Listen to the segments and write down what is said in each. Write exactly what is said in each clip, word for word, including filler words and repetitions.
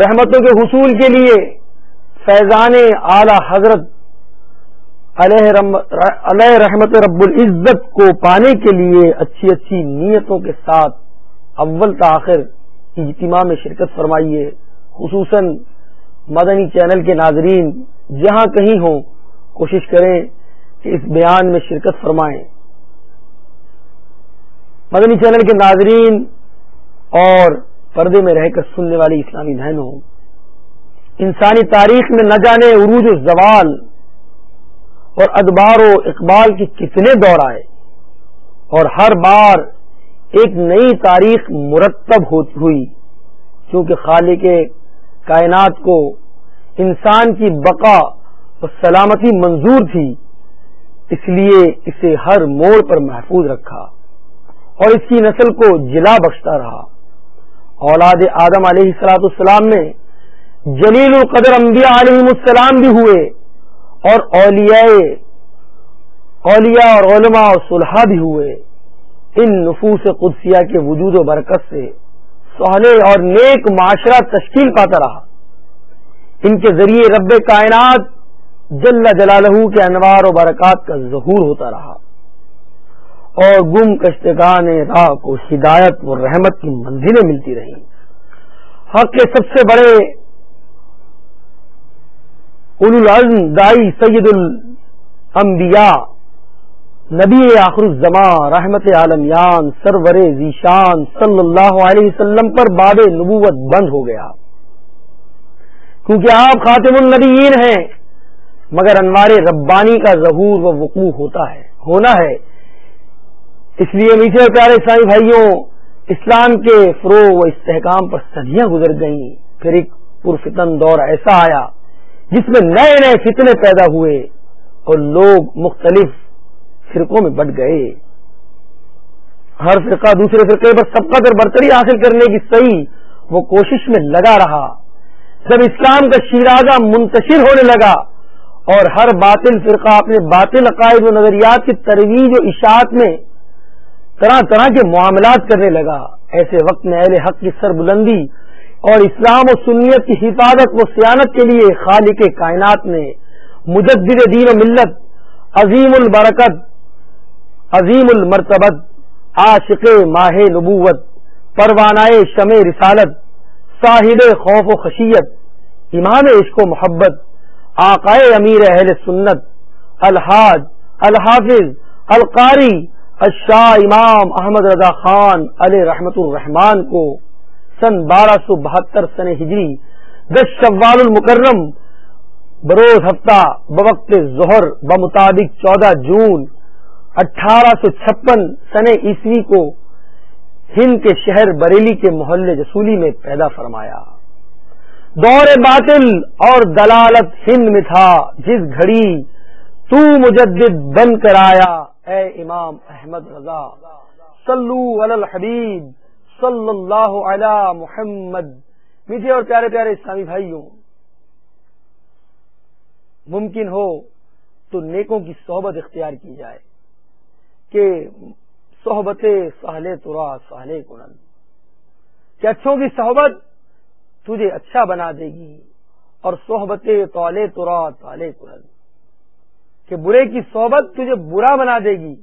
رحمتوں کے حصول کے لیے فیضان اعلی حضرت علیہ رحمت رب العزت کو پانے کے لیے اچھی اچھی نیتوں کے ساتھ اول تاخر اجتماع میں شرکت فرمائیے. خصوصاً مدنی چینل کے ناظرین جہاں کہیں ہوں کوشش کریں کہ اس بیان میں شرکت فرمائیں. مدنی چینل کے ناظرین اور پردے میں رہ کر سننے والی اسلامی بہنوں، انسانی تاریخ میں نہ جانے عروج و زوال اور ادبار و اقبال کے کتنے دور آئے اور ہر بار ایک نئی تاریخ مرتب ہوئی، کیونکہ خالق کائنات کو انسان کی بقا و سلامتی منظور تھی، اس لیے اسے ہر موڑ پر محفوظ رکھا اور اس کی نسل کو جلا بخشتا رہا. اولاد آدم علیہ الصلوۃ والسلام میں جلیل القدر انبیاء علیہم السلام بھی ہوئے اور اولیاء اولیاء اور علماء اور صلحاء بھی ہوئے. ان نفوس قدسیہ کے وجود و برکت سے صالح اور نیک معاشرہ تشکیل پاتا رہا. ان کے ذریعے رب کائنات جل جلالہ کے انوار و برکات کا ظہور ہوتا رہا اور گم کشتگان راہ کو ہدایت و رحمت کی منزلیں ملتی رہیں. حق کے سب سے بڑے اولو العزم دائی سید الانبیاء نبی آخر الزمان رحمت عالمیان سرور ذیشان صلی اللہ علیہ وسلم پر باب نبوت بند ہو گیا، کیونکہ آپ خاتم النبیین ہیں، مگر انوار ربانی کا ظہور و وقوع ہوتا ہے ہونا ہے. اس لیے میٹھے پیارے اسلامی بھائیوں، اسلام کے فروغ و استحکام پر صدیاں گزر گئیں. پھر ایک پرفتن دور ایسا آیا جس میں نئے نئے فتنے پیدا ہوئے اور لوگ مختلف فرقوں میں بٹ گئے. ہر فرقہ دوسرے فرقے پر سبقت اور برتری حاصل کرنے کی صحیح وہ کوشش میں لگا رہا. جب اسلام کا شیرازہ منتشر ہونے لگا اور ہر باطل فرقہ اپنے باطل عقائد و نظریات کی ترویج و اشاعت میں طرح طرح کے معاملات کرنے لگا، ایسے وقت میں اہل حق کی سربلندی اور اسلام و سنیت کی حفاظت و صیانت کے لیے خالق کائنات نے مجدد دین و ملت، عظیم البرکت، عظیم المرتبت، عاشق ماہ نبوت، پروانائے شمع رسالت، صاحب خوف و خشیت، امام عشق و محبت، آقائے امیر اہل سنت، الحاج الحافظ القاری الشاہ امام احمد رضا خان علیہ رحمت الرحمان کو سن بارہ سو بہتر سن ہجری دس شوال المکرم بروز ہفتہ بوقت ظہر بمطابق چودہ جون اٹھارہ سو چھپن سن عیسوی کو ہند کے شہر بریلی کے محلے جسولی میں پیدا فرمایا. دور باطل اور دلالت ہند میں تھا جس گھڑی تو مجدد بن کر آیا اے امام احمد رضا. صلو علی الحبیب صلی اللہ علی محمد. میٹھے اور پیارے پیارے اسلامی بھائیوں، ممکن ہو تو نیکوں کی صحبت اختیار کی جائے کہ صحبت سہلے ترا سہلے کنن، کہ اچھوں کی صحبت تجھے اچھا بنا دے گی اور صحبت طالے ترا طالے کنن، کہ برے کی صحبت تجھے برا بنا دے گی.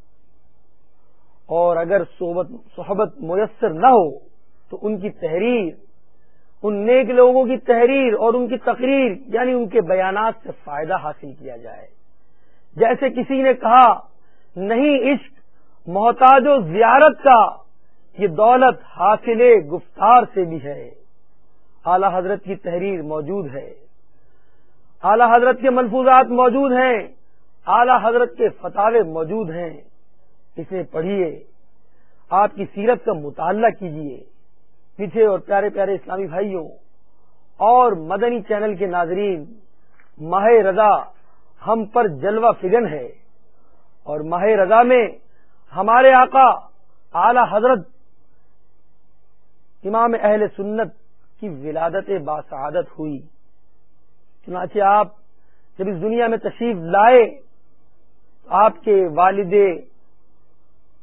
اور اگر صحبت صحبت میسر نہ ہو تو ان کی تحریر، ان نیک لوگوں کی تحریر اور ان کی تقریر یعنی ان کے بیانات سے فائدہ حاصل کیا جائے. جیسے کسی نے کہا، نہیں عشق محتاج و زیارت کا، یہ دولت حاصل گفتار سے بھی ہے. اعلی حضرت کی تحریر موجود ہے، اعلی حضرت کے ملفوظات موجود ہیں، اعلی حضرت کے فتاوے موجود ہیں. اسے پڑھیے، آپ کی سیرت کا مطالعہ کیجیے. میٹھے اور پیارے پیارے اسلامی بھائیوں اور مدنی چینل کے ناظرین، ماہ رضا ہم پر جلوہ فگن ہے اور ماہ رضا میں ہمارے آقا اعلی حضرت امام اہل سنت کی ولادت باسعادت ہوئی. چنانچہ آپ جب اس دنیا میں تشریف لائے تو آپ کے والد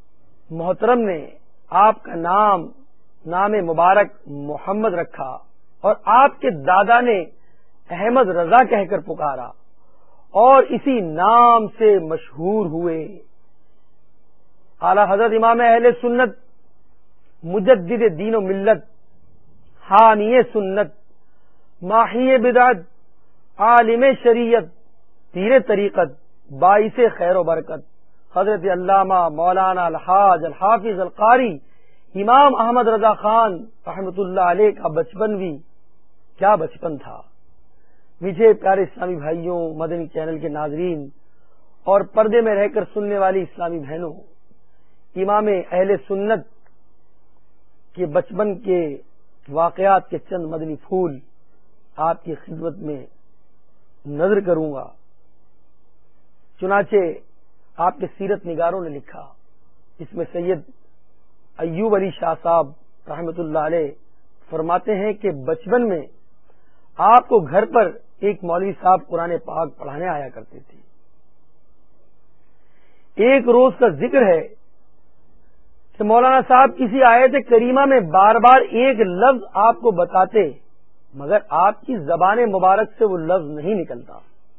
محترم نے آپ کا نام نام مبارک محمد رکھا اور آپ کے دادا نے احمد رضا کہہ کر پکارا اور اسی نام سے مشہور ہوئے۔ اعلی حضرت امام اہل سنت مجدد دین و ملت، حامی سنت، ماحی بدعت، عالم شریعت، پیر طریقت، باعث خیر و برکت، حضرت علامہ مولانا الحاج الحافظ القاری امام احمد رضا خان رحمۃ اللہ علیہ کا بچپن بھی کیا بچپن تھا۔ میٹھے پیارے اسلامی بھائیوں، مدنی چینل کے ناظرین اور پردے میں رہ کر سننے والی اسلامی بہنوں، امام اہل سنت کے بچپن کے واقعات کے چند مدنی پھول آپ کی خدمت میں نظر کروں گا۔ چنانچہ آپ کے سیرت نگاروں نے لکھا، اس میں سید ایوب علی شاہ صاحب رحمۃ اللہ علیہ فرماتے ہیں کہ بچپن میں آپ کو گھر پر ایک مولوی صاحب قرآن پاک پڑھانے آیا کرتے تھے۔ ایک روز کا ذکر ہے کہ مولانا صاحب کسی آیت کریمہ میں بار بار ایک لفظ آپ کو بتاتے، مگر آپ کی زبان مبارک سے وہ لفظ نہیں نکلتا۔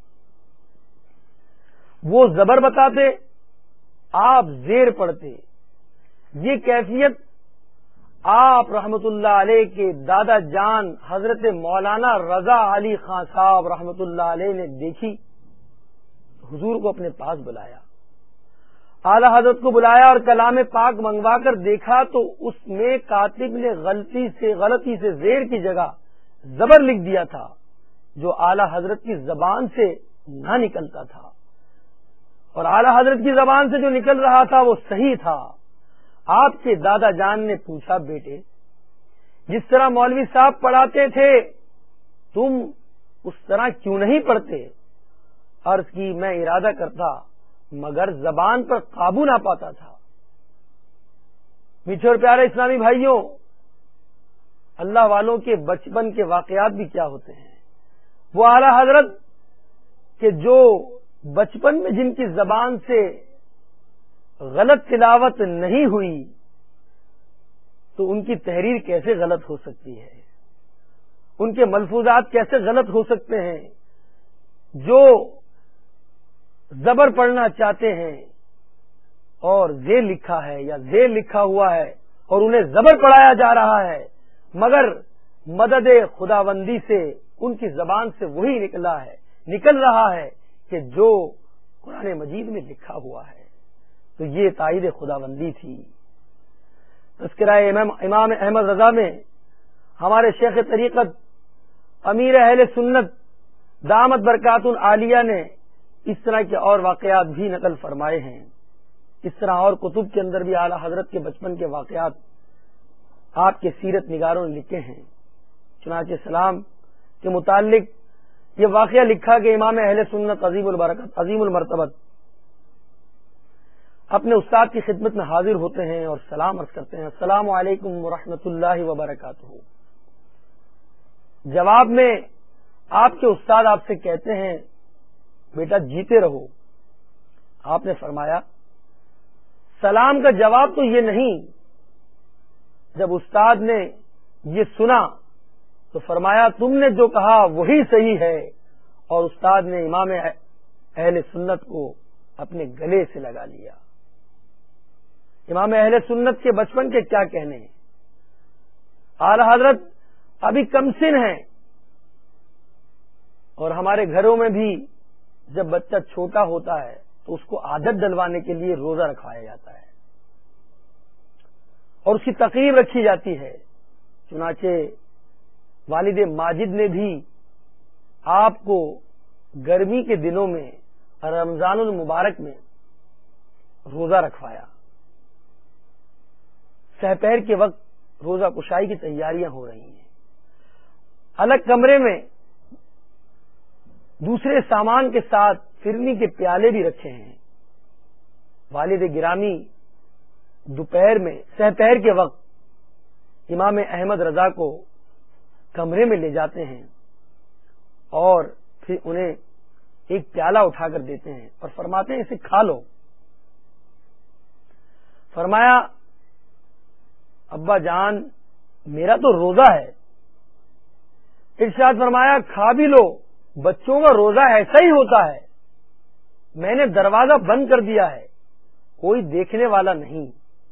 وہ زبر بتاتے، آپ زیر پڑھتے۔ یہ کیفیت آپ رحمت اللہ علیہ کے دادا جان حضرت مولانا رضا علی خان صاحب رحمت اللہ علیہ نے دیکھی، حضور کو اپنے پاس بلایا، اعلی حضرت کو بلایا اور کلام پاک منگوا کر دیکھا تو اس میں کاتب نے غلطی سے غلطی سے زیر کی جگہ زبر لکھ دیا تھا، جو اعلی حضرت کی زبان سے نہ نکلتا تھا، اور اعلی حضرت کی زبان سے جو نکل رہا تھا وہ صحیح تھا۔ آپ کے دادا جان نے پوچھا، بیٹے جس طرح مولوی صاحب پڑھاتے تھے تم اس طرح کیوں نہیں پڑھتے؟ عرض کی، میں ارادہ کرتا مگر زبان پر قابو نہ پاتا تھا۔ میٹھے اور پیارے اسلامی بھائیوں، اللہ والوں کے بچپن کے واقعات بھی کیا ہوتے ہیں۔ وہ اعلی حضرت کہ جو بچپن میں جن کی زبان سے غلط تلاوت نہیں ہوئی تو ان کی تحریر کیسے غلط ہو سکتی ہے، ان کے ملفوظات کیسے غلط ہو سکتے ہیں۔ جو زبر پڑھنا چاہتے ہیں اور زیر لکھا ہے یا زیر لکھا ہوا ہے اور انہیں زبر پڑھایا جا رہا ہے، مگر مدد خداوندی سے ان کی زبان سے وہی نکلا ہے نکل رہا ہے کہ جو قرآن مجید میں لکھا ہوا ہے، تو یہ تائید خداوندی تھی۔ تذکرہ امام احمد رضا میں ہمارے شیخ طریقت امیر اہل سنت دامت برکات العالیہ نے اس طرح کے اور واقعات بھی نقل فرمائے ہیں۔ اس طرح اور کتب کے اندر بھی اعلی حضرت کے بچپن کے واقعات آپ کے سیرت نگاروں نے لکھے ہیں۔ چنانچہ سلام کے متعلق یہ واقعہ لکھا کہ امام اہل سنت عظیم البرکت عظیم المرتبت اپنے استاد کی خدمت میں حاضر ہوتے ہیں اور سلام عرض کرتے ہیں، السلام علیکم ورحمۃ اللہ وبرکاتہ۔ جواب میں آپ کے استاد آپ سے کہتے ہیں، بیٹا جیتے رہو۔ آپ نے فرمایا، سلام کا جواب تو یہ نہیں۔ جب استاد نے یہ سنا تو فرمایا، تم نے جو کہا وہی صحیح ہے، اور استاد نے امام اہل سنت کو اپنے گلے سے لگا لیا۔ امام اہل سنت کے بچپن کے کیا کہنے ہیں۔ اعلی حضرت ابھی کم سن ہیں، اور ہمارے گھروں میں بھی جب بچہ چھوٹا ہوتا ہے تو اس کو عادت ڈلوانے کے لیے روزہ رکھوایا جاتا ہے اور اس کی تقریب رکھی جاتی ہے۔ چنانچہ والد ماجد نے بھی آپ کو گرمی کے دنوں میں رمضان المبارک میں روزہ رکھوایا۔ سحپہر کے وقت روزہ کشائی کی تیاریاں ہو رہی ہیں، الگ کمرے میں دوسرے سامان کے ساتھ فرنی کے پیالے بھی رکھے ہیں۔ والد گرامی دوپہر میں سحپہر کے وقت امام احمد رضا کو کمرے میں لے جاتے ہیں اور پھر انہیں ایک پیالہ اٹھا کر دیتے ہیں اور فرماتے ہیں، اسے کھا لو۔ فرمایا، ابا جان میرا تو روزہ ہے، ارشاد فرمایا کھا بھی لو، بچوں کا روزہ ایسا ہی ہوتا ہے، میں نے دروازہ بند کر دیا ہے، کوئی دیکھنے والا نہیں۔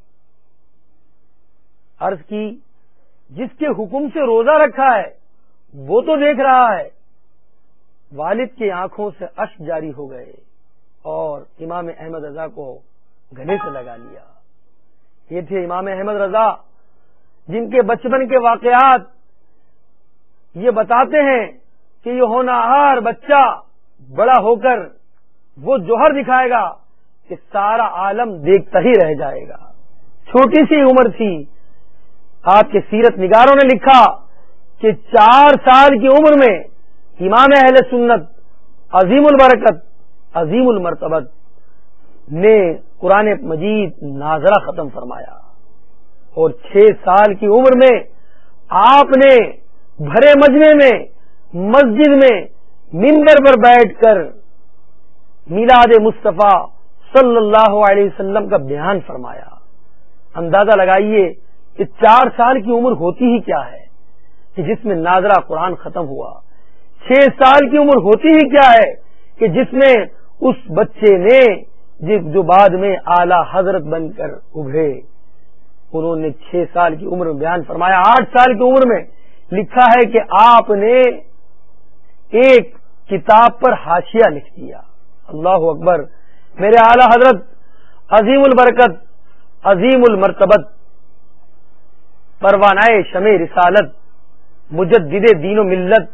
عرض کی جس کے حکم سے روزہ رکھا ہے وہ تو دیکھ رہا ہے۔ والد کی آنکھوں سے اشک جاری ہو گئے اور امام احمد رضا کو گلے سے لگا لیا۔ یہ تھے امام احمد رضا، جن کے بچپن کے واقعات یہ بتاتے ہیں کہ یہ ہونہار بچہ بڑا ہو کر وہ جوہر دکھائے گا کہ سارا عالم دیکھتا ہی رہ جائے گا۔ چھوٹی سی عمر تھی، آپ کے سیرت نگاروں نے لکھا کہ چار سال کی عمر میں امام اہل سنت عظیم البرکت عظیم المرتبت نے قرآن مجید ناظرہ ختم فرمایا، اور چھ سال کی عمر میں آپ نے بھرے مجمع میں مسجد میں منبر پر بیٹھ کر میلاد مصطفیٰ صلی اللہ علیہ وسلم کا بیان فرمایا۔ اندازہ لگائیے کہ چار سال کی عمر ہوتی ہی کیا ہے کہ جس میں ناظرہ قرآن ختم ہوا، چھ سال کی عمر ہوتی ہی کیا ہے کہ جس میں اس بچے نے جو بعد میں اعلی حضرت بن کر ابھرے، انہوں نے چھ سال کی عمر میں بیان فرمایا۔ آٹھ سال کی عمر میں لکھا ہے کہ آپ نے ایک کتاب پر حاشیہ لکھ دیا۔ اللہ اکبر! میرے اعلی حضرت عظیم البرکت عظیم المرتبت پروانہ شمع رسالت مجدد دین و ملت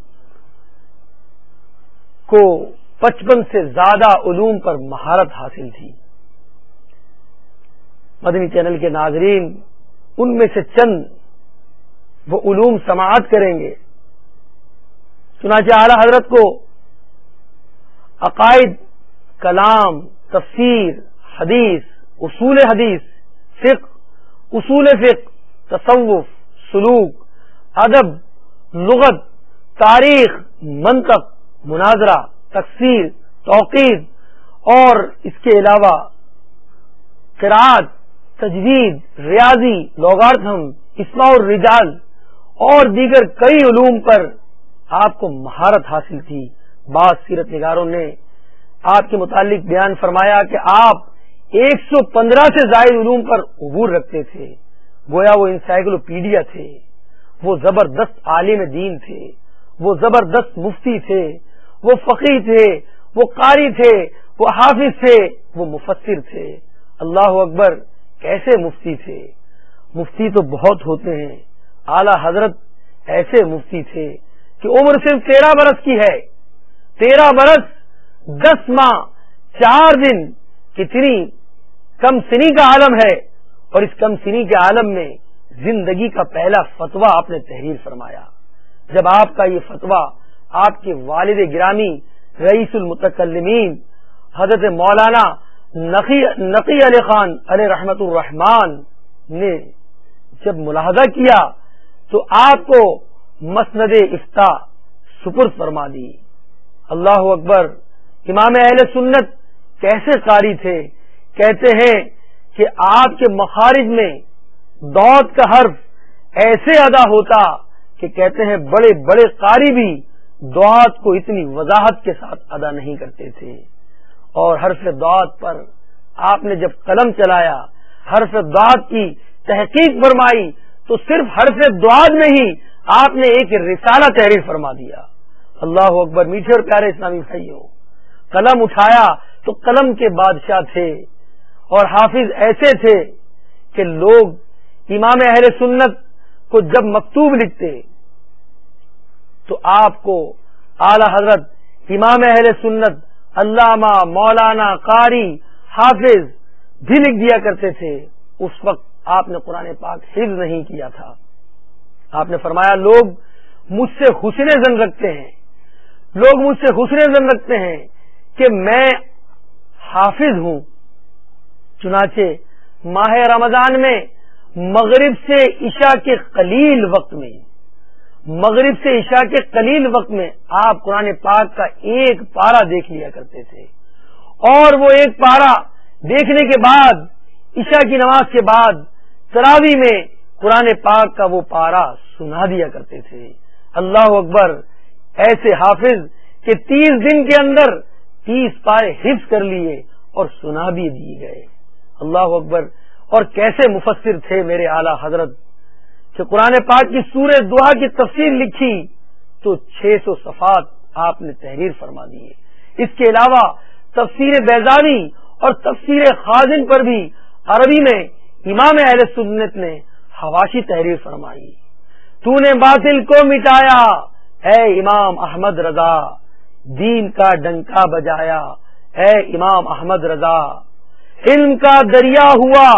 کو پچپن سے زیادہ علوم پر مہارت حاصل تھی۔ مدنی چینل کے ناظرین ان میں سے چند وہ علوم سماعت کریں گے۔ چنانچہ اعلی حضرت کو عقائد، کلام، تفسیر، حدیث، اصول حدیث، فقہ، اصول فقہ، تصوف، سلوک، ادب، لغت، تاریخ، منطق، مناظرہ، تفسیر، توقید اور اس کے علاوہ قرات، تجوید، ریاضی، لوگارتھم، اسماء الرجال اور دیگر کئی علوم پر آپ کو مہارت حاصل تھی۔ بعض سیرت نگاروں نے آپ کے متعلق بیان فرمایا کہ آپ ایک سو پندرہ سے زائد علوم پر عبور رکھتے تھے، گویا وہ انسائکلوپیڈیا تھے۔ وہ زبردست عالم دین تھے، وہ زبردست مفتی تھے، وہ فقیہ تھے، وہ قاری تھے، وہ حافظ تھے، وہ مفسر تھے۔ اللہ اکبر! کیسے مفتی تھے! مفتی تو بہت ہوتے ہیں، اعلی حضرت ایسے مفتی تھے کہ عمر صرف تیرہ برس کی ہے، تیرہ برس دس ماہ چار دن، کتنی کم سنی کا عالم ہے، اور اس کم سنی کے عالم میں زندگی کا پہلا فتویٰ آپ نے تحریر فرمایا۔ جب آپ کا یہ فتویٰ آپ کے والد گرامی رئیس المتکلمین حضرت مولانا نقی نقی علی خان علیہ رحمت الرحمان نے جب ملاحظہ کیا تو آپ کو مسند افتاء سپرد فرما دی۔ اللہ اکبر! امام اہل سنت کیسے قاری تھے! کہتے ہیں کہ آپ کے مخارج میں ضاد کا حرف ایسے ادا ہوتا کہ کہتے ہیں بڑے بڑے قاری بھی ضاد کو اتنی وضاحت کے ساتھ ادا نہیں کرتے تھے۔ اور حرف ضاد پر آپ نے جب قلم چلایا، حرف ضاد کی تحقیق فرمائی، تو صرف حرف ضاد میں ہی آپ نے ایک رسالہ تحریر فرما دیا۔ اللہ اکبر! میٹھے اور پیارے اسلامی بھائیوں، قلم اٹھایا تو قلم کے بادشاہ تھے، اور حافظ ایسے تھے کہ لوگ امام اہل سنت کو جب مکتوب لکھتے تو آپ کو اعلی حضرت امام اہل سنت علامہ، مولانا، قاری، حافظ بھی لکھ دیا کرتے تھے۔ اس وقت آپ نے قرآن پاک حفظ نہیں کیا تھا۔ آپ نے فرمایا لوگ مجھ سے حسن ظن رکھتے ہیں، لوگ مجھ سے حسن ظن رکھتے ہیں کہ میں حافظ ہوں۔ چنانچہ ماہ رمضان میں مغرب سے عشاء کے قلیل وقت میں مغرب سے عشاء کے قلیل وقت میں آپ قرآن پاک کا ایک پارہ دیکھ لیا کرتے تھے، اور وہ ایک پارہ دیکھنے کے بعد عشاء کی نماز کے بعد تراویح میں قرآن پاک کا وہ پارہ سنا دیا کرتے تھے۔ اللہ اکبر، ایسے حافظ کہ تیس دن کے اندر تیس پارے حفظ کر لیے اور سنا بھی دیے گئے. اللہ اکبر. اور کیسے مفسر تھے میرے اعلی حضرت کہ قرآن پاک کی سورہ دعا کی تفسیر لکھی تو چھ سو صفحات آپ نے تحریر فرما دیے. اس کے علاوہ تفسیر بیضاوی اور تفسیر خازن پر بھی عربی میں امام اہل سنت نے حواشی تحریر فرمائی. تو نے باطل کو مٹایا اے امام احمد رضا، دین کا ڈنکا بجایا اے امام احمد رضا، علم کا دریا ہوا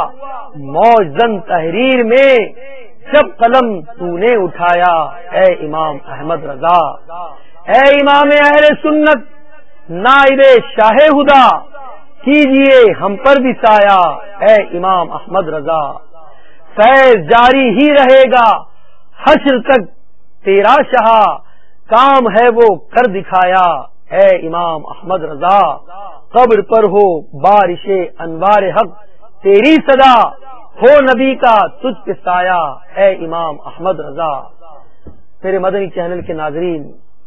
موجزن تحریر میں جب قلم تو نے اٹھایا اے امام احمد رضا. اے امام اہل سنت نائب شاہ ہدا، کیجئے ہم پر بھی سایہ اے امام احمد رضا. فیض جاری ہی رہے گا حشر تک تیرا شاہ، کام ہے وہ کر دکھایا اے امام احمد رضا. قبر پر ہو بارش انوار حق تیری صدا، ہو نبی کا تجھ پہ سایہ اے امام احمد رضا. میرے مدنی چینل کے ناظرین،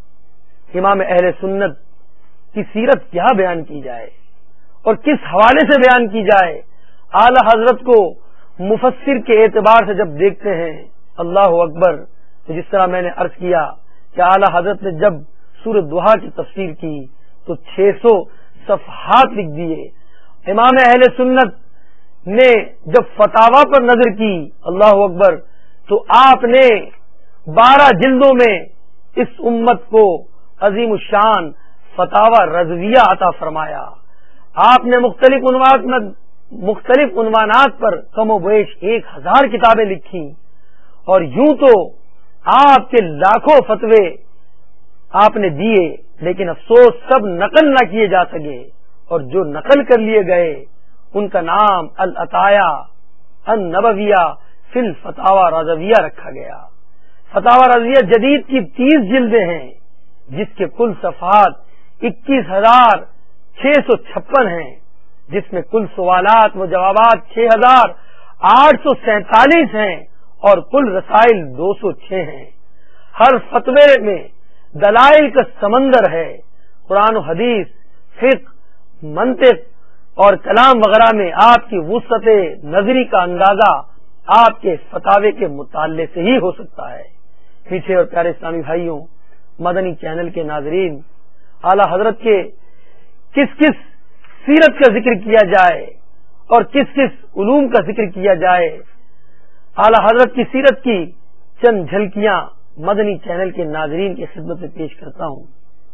امام اہل سنت کی سیرت کیا بیان کی جائے اور کس حوالے سے بیان کی جائے. اعلی حضرت کو مفسر کے اعتبار سے جب دیکھتے ہیں، اللہ اکبر، تو جس طرح میں نے عرض کیا کہ اعلی حضرت نے جب سورۃ دہا کی تفسیر کی تو چھ سو صفحات لکھ دیے. امام اہل سنت نے جب فتاوا پر نظر کی، اللہ اکبر، تو آپ نے بارہ جلدوں میں اس امت کو عظیم الشان فتاوا رضویہ عطا فرمایا. آپ نے مختلف عنوانات مختلف عنوانات پر کم و بیش ایک ہزار کتابیں لکھی، اور یوں تو آپ کے لاکھوں فتوے آپ نے دیے، لیکن افسوس سب نقل نہ کیے جا سکے، اور جو نقل کر لیے گئے ان کا نام العطایا النبویہ فی الفتاوا رضویہ رکھا گیا. فتاوا رضویہ جدید کی تیس جلدیں ہیں، جس کے کل صفحات اکیس ہزار چھ سو چھپن ہیں، جس میں کل سوالات و جوابات چھ ہزار آٹھ سو سینتالیس ہیں اور کل رسائل دو سو چھ ہیں. ہر فتوے میں دلائل کا سمندر ہے. قرآن و حدیث، فقہ، منطق اور کلام وغیرہ میں آپ کی وسعت نظری کا اندازہ آپ کے فتاوے کے مطالعے سے ہی ہو سکتا ہے. پیچھے اور پیارے اسلامی بھائیوں، مدنی چینل کے ناظرین، اعلی حضرت کے کس کس سیرت کا ذکر کیا جائے اور کس کس علوم کا ذکر کیا جائے. اعلی حضرت کی سیرت کی چند جھلکیاں مدنی چینل کے ناظرین کی خدمت میں پیش کرتا ہوں.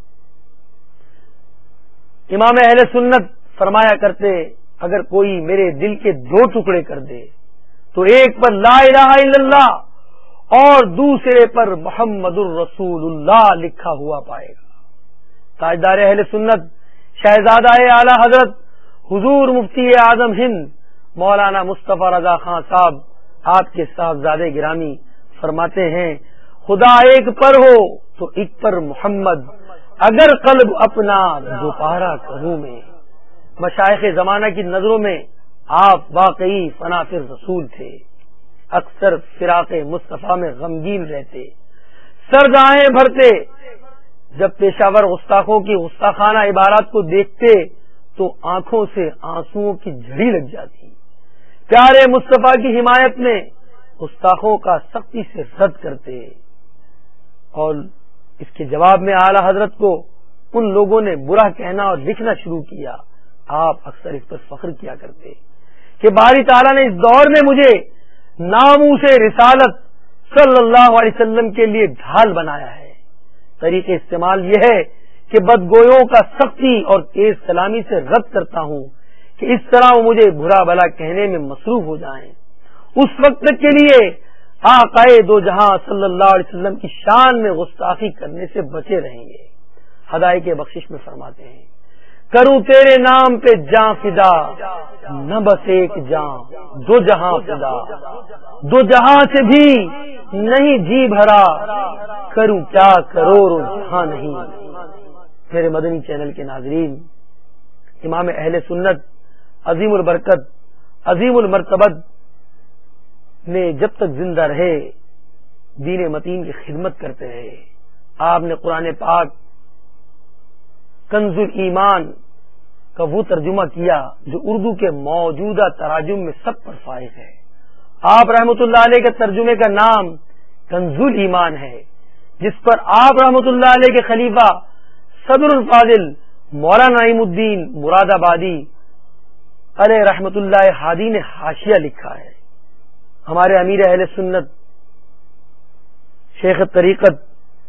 امام اہل سنت فرمایا کرتے، اگر کوئی میرے دل کے دو ٹکڑے کر دے تو ایک پر لا الہ الا اللہ اور دوسرے پر محمد الرسول اللہ لکھا ہوا پائے گا. تاجدار اہل سنت شہزادہ اعلی حضرت حضور مفتی اعظم ہند مولانا مصطفیٰ رضا خان صاحب، آپ کے صاحبزادے گرامی، فرماتے ہیں، خدا ایک پر ہو تو ایک پر محمد، اگر قلب اپنا دوپارہ کروں میں. مشائخ زمانہ کی نظروں میں آپ واقعی فنافر رسول تھے. اکثر فراق مصطفیٰ میں غمگین رہتے، سرد آہیں بھرتے. جب پیشاور گستاخوں کی گستاخانہ عبارات کو دیکھتے تو آنکھوں سے آنسوؤں کی جھڑی لگ جاتی. پیارے مصطفیٰ کی حمایت میں گستاخوں کا سختی سے رد کرتے، اور اس کے جواب میں اعلی حضرت کو ان لوگوں نے برا کہنا اور لکھنا شروع کیا. آپ اکثر اس پر فخر کیا کرتے کہ باری تعالیٰ نے اس دور میں مجھے ناموس رسالت صلی اللہ علیہ وسلم کے لیے ڈھال بنایا ہے. طریق استعمال یہ ہے کہ بدگویوں کا سختی اور تیز کلامی سے رد کرتا ہوں کہ اس طرح وہ مجھے برا بلا کہنے میں مصروف ہو جائیں. اس وقت تک کے لیے آقائے دو جہاں صلی اللہ علیہ وسلم کی شان میں گستاخی کرنے سے بچے رہیں گے. ہدایت کے بخشش میں فرماتے ہیں، کروں تیرے نام پہ جاں فدا، نہ بس ایک جاں دو جہاں فدا، دو جہاں سے بھی نہیں جی بھرا، کروں کیا کروڑوں جہاں نہیں. میرے مدنی چینل کے ناظرین، امام اہل سنت عظیم البرکت عظیم المرتبت نے جب تک زندہ رہے دین متین کی خدمت کرتے رہے. آپ نے قرآن پاک کنز الایمان کا وہ ترجمہ کیا جو اردو کے موجودہ تراجم میں سب پر فائز ہے. آپ رحمۃ اللہ علیہ کے ترجمے کا نام کنز الایمان ہے، جس پر آپ رحمۃ اللہ علیہ کے خلیفہ صدر الفاضل مولانا نعیم الدین مراد آبادی علیہ رحمۃ اللہ ہادی نے حاشیہ لکھا ہے. ہمارے امیر اہل سنت شیخ طریقت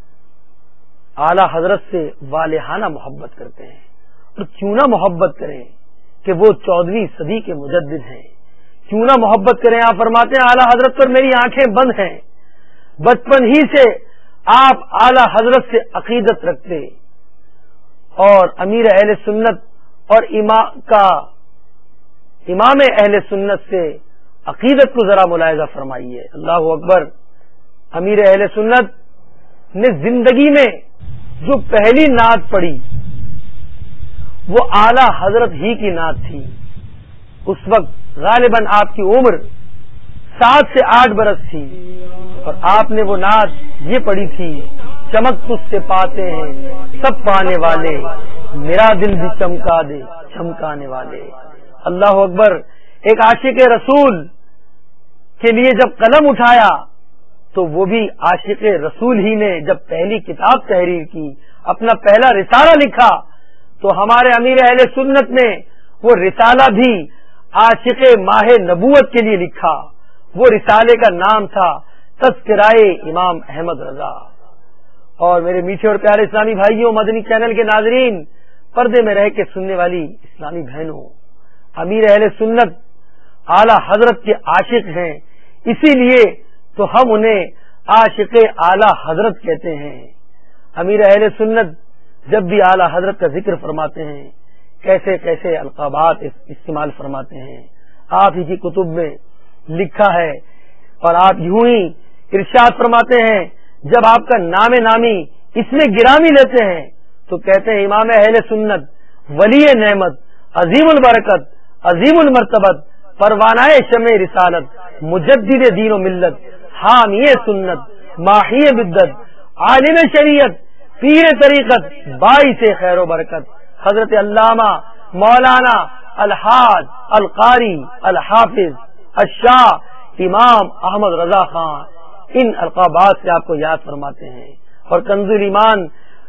اعلی حضرت سے والہانہ محبت کرتے ہیں، اور کیوں نہ محبت کریں کہ وہ چودہویں صدی کے مجدد ہیں. کیوں نہ محبت کریں. آپ فرماتے ہیں اعلی حضرت پر میری آنکھیں بند ہیں. بچپن ہی سے آپ اعلی حضرت سے عقیدت رکھتے، اور امیر اہل سنت اور امام کا امام اہل سنت سے عقیدت کو ذرا ملاحظہ فرمائیے. اللہ اکبر. امیر اہل سنت نے زندگی میں جو پہلی نعت پڑھی وہ اعلی حضرت ہی کی نعت تھی. اس وقت غالباً آپ کی عمر سات سے آٹھ برس تھی، اور آپ نے وہ نعت یہ پڑھی تھی: چمک تجھ سے پاتے ہیں سب پانے والے، میرا دل بھی چمکا دے چمکانے والے. اللہ اکبر. ایک عاشق رسول کے لیے جب قلم اٹھایا تو وہ بھی عاشق رسول ہی نے جب پہلی کتاب تحریر کی، اپنا پہلا رسالہ لکھا، تو ہمارے امیر اہل سنت نے وہ رسالہ بھی عاشق ماہ نبوت کے لیے لکھا. وہ رسالے کا نام تھا تذکرائے امام احمد رضا. اور میرے میٹھے اور پیارے اسلامی بھائیوں، مدنی چینل کے ناظرین، پردے میں رہ کے سننے والی اسلامی بہنوں، امیر اہل سنت اعلی حضرت کے عاشق ہیں، اسی لیے تو ہم انہیں عاشق اعلی حضرت کہتے ہیں. امیر اہل سنت جب بھی اعلی حضرت کا ذکر فرماتے ہیں کیسے کیسے القابات استعمال فرماتے ہیں. آپ ہی کی کتب میں لکھا ہے، اور آپ یوں ہی ارشاد فرماتے ہیں جب آپ کا نام نامی اس میں گرامی لیتے ہیں تو کہتے ہیں امام اہل سنت ولی نعمت عظیم البرکت عظیم المرتبت پروانہ شمع رسالت مجدد دین و ملت حامی سنت ماحی بدت عالم شریعت پیر طریقت باعث خیر و برکت حضرت علامہ مولانا الحاج القاری الحافظ الشاہ امام احمد رضا خان ان القابات سے آپ کو یاد فرماتے ہیں. اور کنز الایمان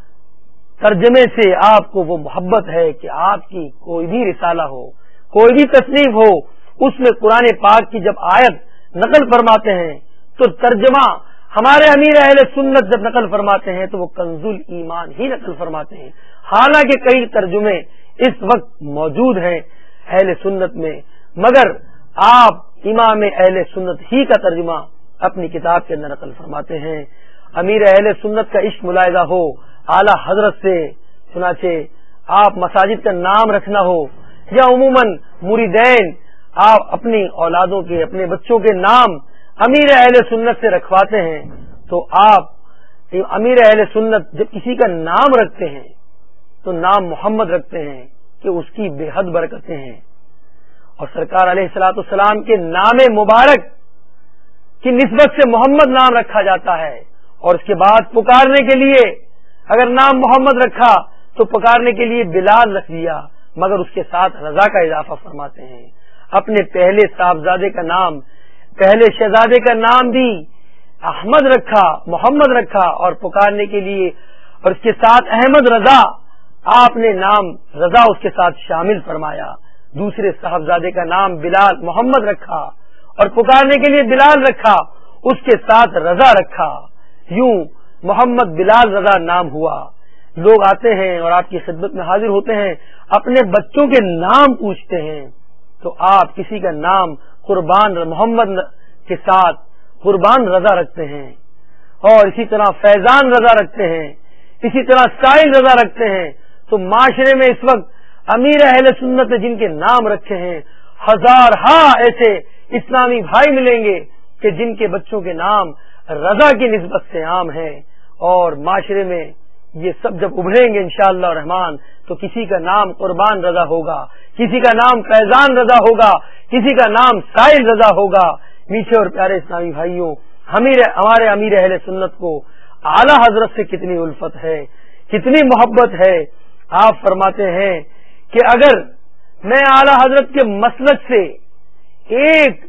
ترجمے سے آپ کو وہ محبت ہے کہ آپ کی کوئی بھی رسالہ ہو، کوئی بھی تصنیف ہو، اس میں قرآن پاک کی جب آیت نقل فرماتے ہیں تو ترجمہ ہمارے امیر اہل سنت جب نقل فرماتے ہیں تو وہ کنز الایمان ہی نقل فرماتے ہیں. حالانکہ کئی ترجمے اس وقت موجود ہیں اہل سنت میں، مگر آپ امام اہل سنت ہی کا ترجمہ اپنی کتاب کے اندر نقل فرماتے ہیں. امیر اہل سنت کا عشق ملاحظہ ہو اعلی حضرت سے، چنانچہ آپ مساجد کا نام رکھنا ہو یا عموماً مریدین آپ اپنی اولادوں کے اپنے بچوں کے نام امیر اہل سنت سے رکھواتے ہیں، تو آپ امیر اہل سنت جب کسی کا نام رکھتے ہیں تو نام محمد رکھتے ہیں کہ اس کی بے حد برکتیں ہیں. اور سرکار علیہ الصلوۃ والسلام کے نام مبارک کی نسبت سے محمد نام رکھا جاتا ہے، اور اس کے بعد پکارنے کے لیے اگر نام محمد رکھا تو پکارنے کے لیے بلال رکھ دیا، مگر اس کے ساتھ رضا کا اضافہ فرماتے ہیں. اپنے پہلے صاحبزادے کا نام، پہلے شہزادے کا نام بھی احمد رکھا، محمد رکھا، اور پکارنے کے لیے اور اس کے ساتھ احمد رضا، آپ نے نام رضا اس کے ساتھ شامل فرمایا. دوسرے صاحبزادے کا نام بلال محمد رکھا اور پکارنے کے لیے بلال رکھا، اس کے ساتھ رضا رکھا. یوں محمد بلال رضا نام ہوا. لوگ آتے ہیں اور آپ کی خدمت میں حاضر ہوتے ہیں، اپنے بچوں کے نام پوچھتے ہیں تو آپ کسی کا نام قربان محمد کے ساتھ قربان رضا رکھتے ہیں، اور اسی طرح فیضان رضا رکھتے ہیں، اسی طرح سائل رضا رکھتے ہیں. تو معاشرے میں اس وقت امیر اہل سنت نے جن کے نام رکھے ہیں ہزار ہاں ایسے اسلامی بھائی ملیں گے کہ جن کے بچوں کے نام رضا کی نسبت سے عام ہیں. اور معاشرے میں یہ سب جب ابھریں گے انشاءاللہ الرحمن تو کسی کا نام قربان رضا ہوگا، کسی کا نام فیضان رضا ہوگا، کسی کا نام سائل رضا ہوگا. میٹھے اور پیارے اسلامی بھائیوں، امیر ہمارے امیر اہل سنت کو اعلی حضرت سے کتنی الفت ہے، کتنی محبت ہے. آپ فرماتے ہیں کہ اگر میں اعلی حضرت کے مسلک سے ایک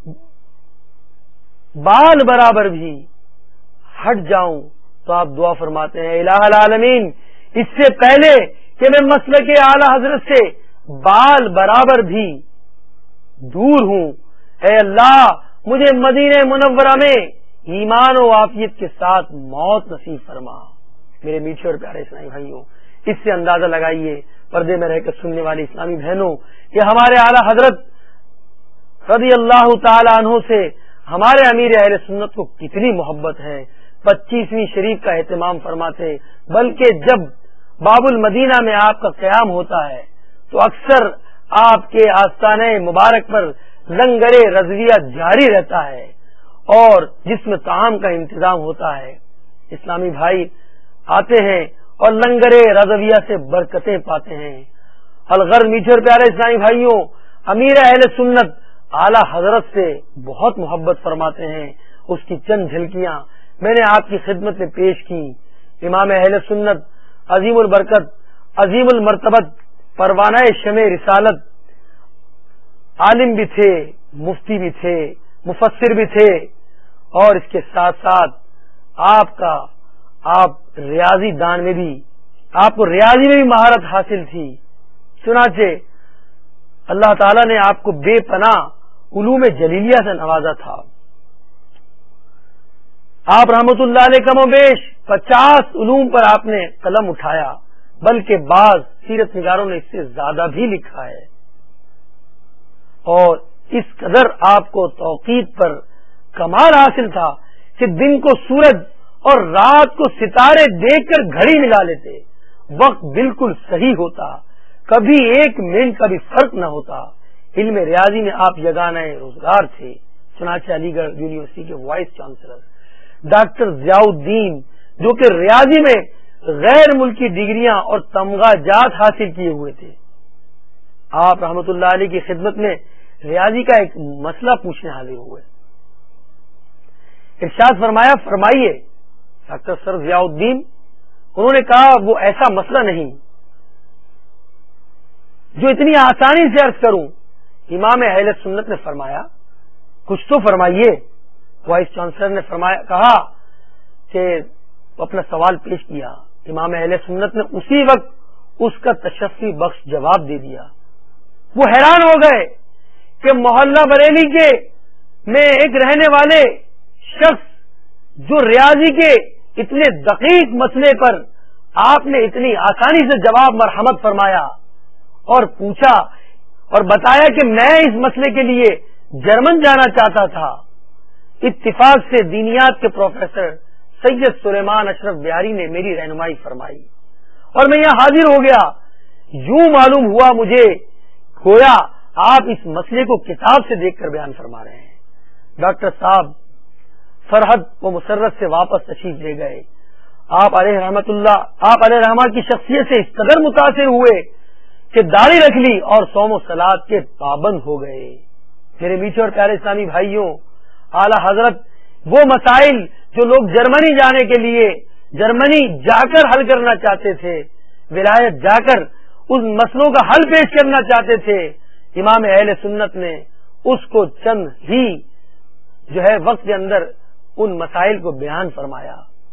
بال برابر بھی ہٹ جاؤں تو آپ دعا فرماتے ہیں الہ العالمین، اس سے پہلے کہ میں مسلک اعلی حضرت سے بال برابر بھی دور ہوں، اے اللہ مجھے مدینہ منورہ میں ایمان و عافیت کے ساتھ موت نصیب فرما. میرے میٹھے اور پیارے اسلامی بھائیوں، اس سے اندازہ لگائیے پردے میں رہ کر سننے والی اسلامی بہنوں کہ ہمارے اعلی حضرت رضی اللہ تعالی عنہ سے ہمارے امیر اہل سنت کو کتنی محبت ہے. پچیسویں شریف کا اہتمام فرماتے، بلکہ جب باب المدینہ میں آپ کا قیام ہوتا ہے تو اکثر آپ کے آستانے مبارک پر لنگر رضویہ جاری رہتا ہے اور جس میں طعام کا انتظام ہوتا ہے. اسلامی بھائی آتے ہیں اور لنگر رضویہ سے برکتیں پاتے ہیں. الغر میٹھے اور پیارے اسلامی بھائیوں، امیر اہل سنت اعلی حضرت سے بہت محبت فرماتے ہیں. اس کی چند جھلکیاں میں نے آپ کی خدمت میں پیش کی. امام اہل سنت عظیم البرکت، عظیم المرتبت، پروانہ شمع رسالت، عالم بھی تھے، مفتی بھی تھے، مفسر بھی تھے، اور اس کے ساتھ ساتھ آپ کا آپ ریاضی دان میں بھی، آپ کو ریاضی میں بھی مہارت حاصل تھی. چنانچہ اللہ تعالیٰ نے آپ کو بے پناہ علوم جلیلیہ سے نوازا تھا. آپ رحمت اللہ علیہ کم و بیش پچاس علوم پر آپ نے قلم اٹھایا، بلکہ بعض سیرت نگاروں نے اس سے زیادہ بھی لکھا ہے. اور اس قدر آپ کو توقید پر کمال حاصل تھا کہ دن کو سورج اور رات کو ستارے دیکھ کر گھڑی ملا لیتے، وقت بالکل صحیح ہوتا، کبھی ایک منٹ کا بھی فرق نہ ہوتا. علم ریاضی میں آپ یگانہ روزگار تھے. چنانچہ علی گڑھ یونیورسٹی کے وائس چانسلر ڈاکٹر ضیاء الدین، جو کہ ریاضی میں غیر ملکی ڈگریاں اور تمغہ جات حاصل کیے ہوئے تھے، آپ رحمت اللہ علیہ کی خدمت میں ریاضی کا ایک مسئلہ پوچھنے حاضر ہوئے. ارشاد فرمایا، فرمائیے. ڈاکٹر سر ضیاء الدین انہوں نے کہا وہ ایسا مسئلہ نہیں جو اتنی آسانی سے عرض کروں. امام اہل سنت نے فرمایا کچھ تو فرمائیے. وائس چانسلر نے فرمایا کہا کہ اپنا سوال پیش کیا. امام اہل سنت نے اسی وقت اس کا تشفی بخش جواب دے دیا. وہ حیران ہو گئے کہ محلہ بریلی کے میں ایک رہنے والے شخص جو ریاضی کے اتنے دقیق مسئلے پر آپ نے اتنی آسانی سے جواب مرحمت فرمایا اور پوچھا اور بتایا کہ میں اس مسئلے کے لیے جرمن جانا چاہتا تھا. اتفاق سے دینیات کے پروفیسر سید سلیمان اشرف بیاری نے میری رہنمائی فرمائی اور میں یہاں حاضر ہو گیا. یوں معلوم ہوا مجھے گویا آپ اس مسئلے کو کتاب سے دیکھ کر بیان فرما رہے ہیں. ڈاکٹر صاحب فرحت و مسرت سے واپس تشریف لے گئے. آپ علیہ رحمت اللہ آپ علیہ رحمہ کی شخصیت سے اس قدر متاثر ہوئے کہ داڑھی رکھ لی اور صوم و صلات کے پابند ہو گئے. میرے میٹھے اور پیارے اسلامی بھائیوں، اعلی حضرت وہ مسائل جو لوگ جرمنی جانے کے لیے جرمنی جا کر حل کرنا چاہتے تھے، ولایت جا کر اس مسئلوں کا حل پیش کرنا چاہتے تھے، امام اہل سنت نے اس کو چند ہی جو ہے وقت کے اندر ان مسائل کو بیان فرمایا.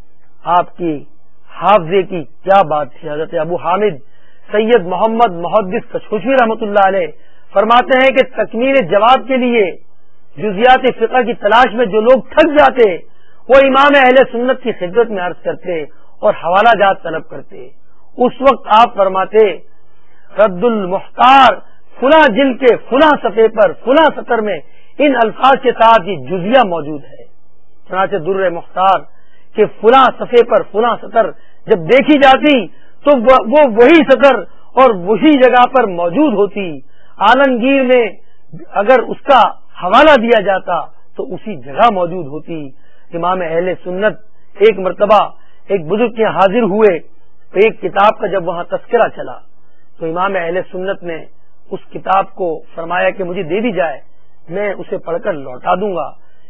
آپ کی حافظے کی کیا بات تھی. حضرت ابو حامد سید محمد محدث کچھوچوی رحمۃ اللہ علیہ فرماتے ہیں کہ تکمیل جواب کے لیے جزیات فقہ کی تلاش میں جو لوگ تھک جاتے وہ امام اہل سنت کی خدمت میں عرض کرتے اور حوالہ جات طلب کرتے. اس وقت آپ فرماتے رد المختار فلاں جلد کے فلاں صفحے پر فلاں سطر میں ان الفاظ کے ساتھ یہ جزیہ موجود ہے. چنانچہ در مختار کہ فلاں صفحے پر فلاں سطر جب دیکھی جاتی تو وہ وہی سطر اور وہی جگہ پر موجود ہوتی. عالمگیر میں اگر اس کا حوالہ دیا جاتا تو اسی جگہ موجود ہوتی. امام اہل سنت ایک مرتبہ ایک بزرگ کے حاضر ہوئے تو ایک کتاب کا جب وہاں تذکرہ چلا تو امام اہل سنت نے اس کتاب کو فرمایا کہ مجھے دے دی جائے، میں اسے پڑھ کر لوٹا دوں گا.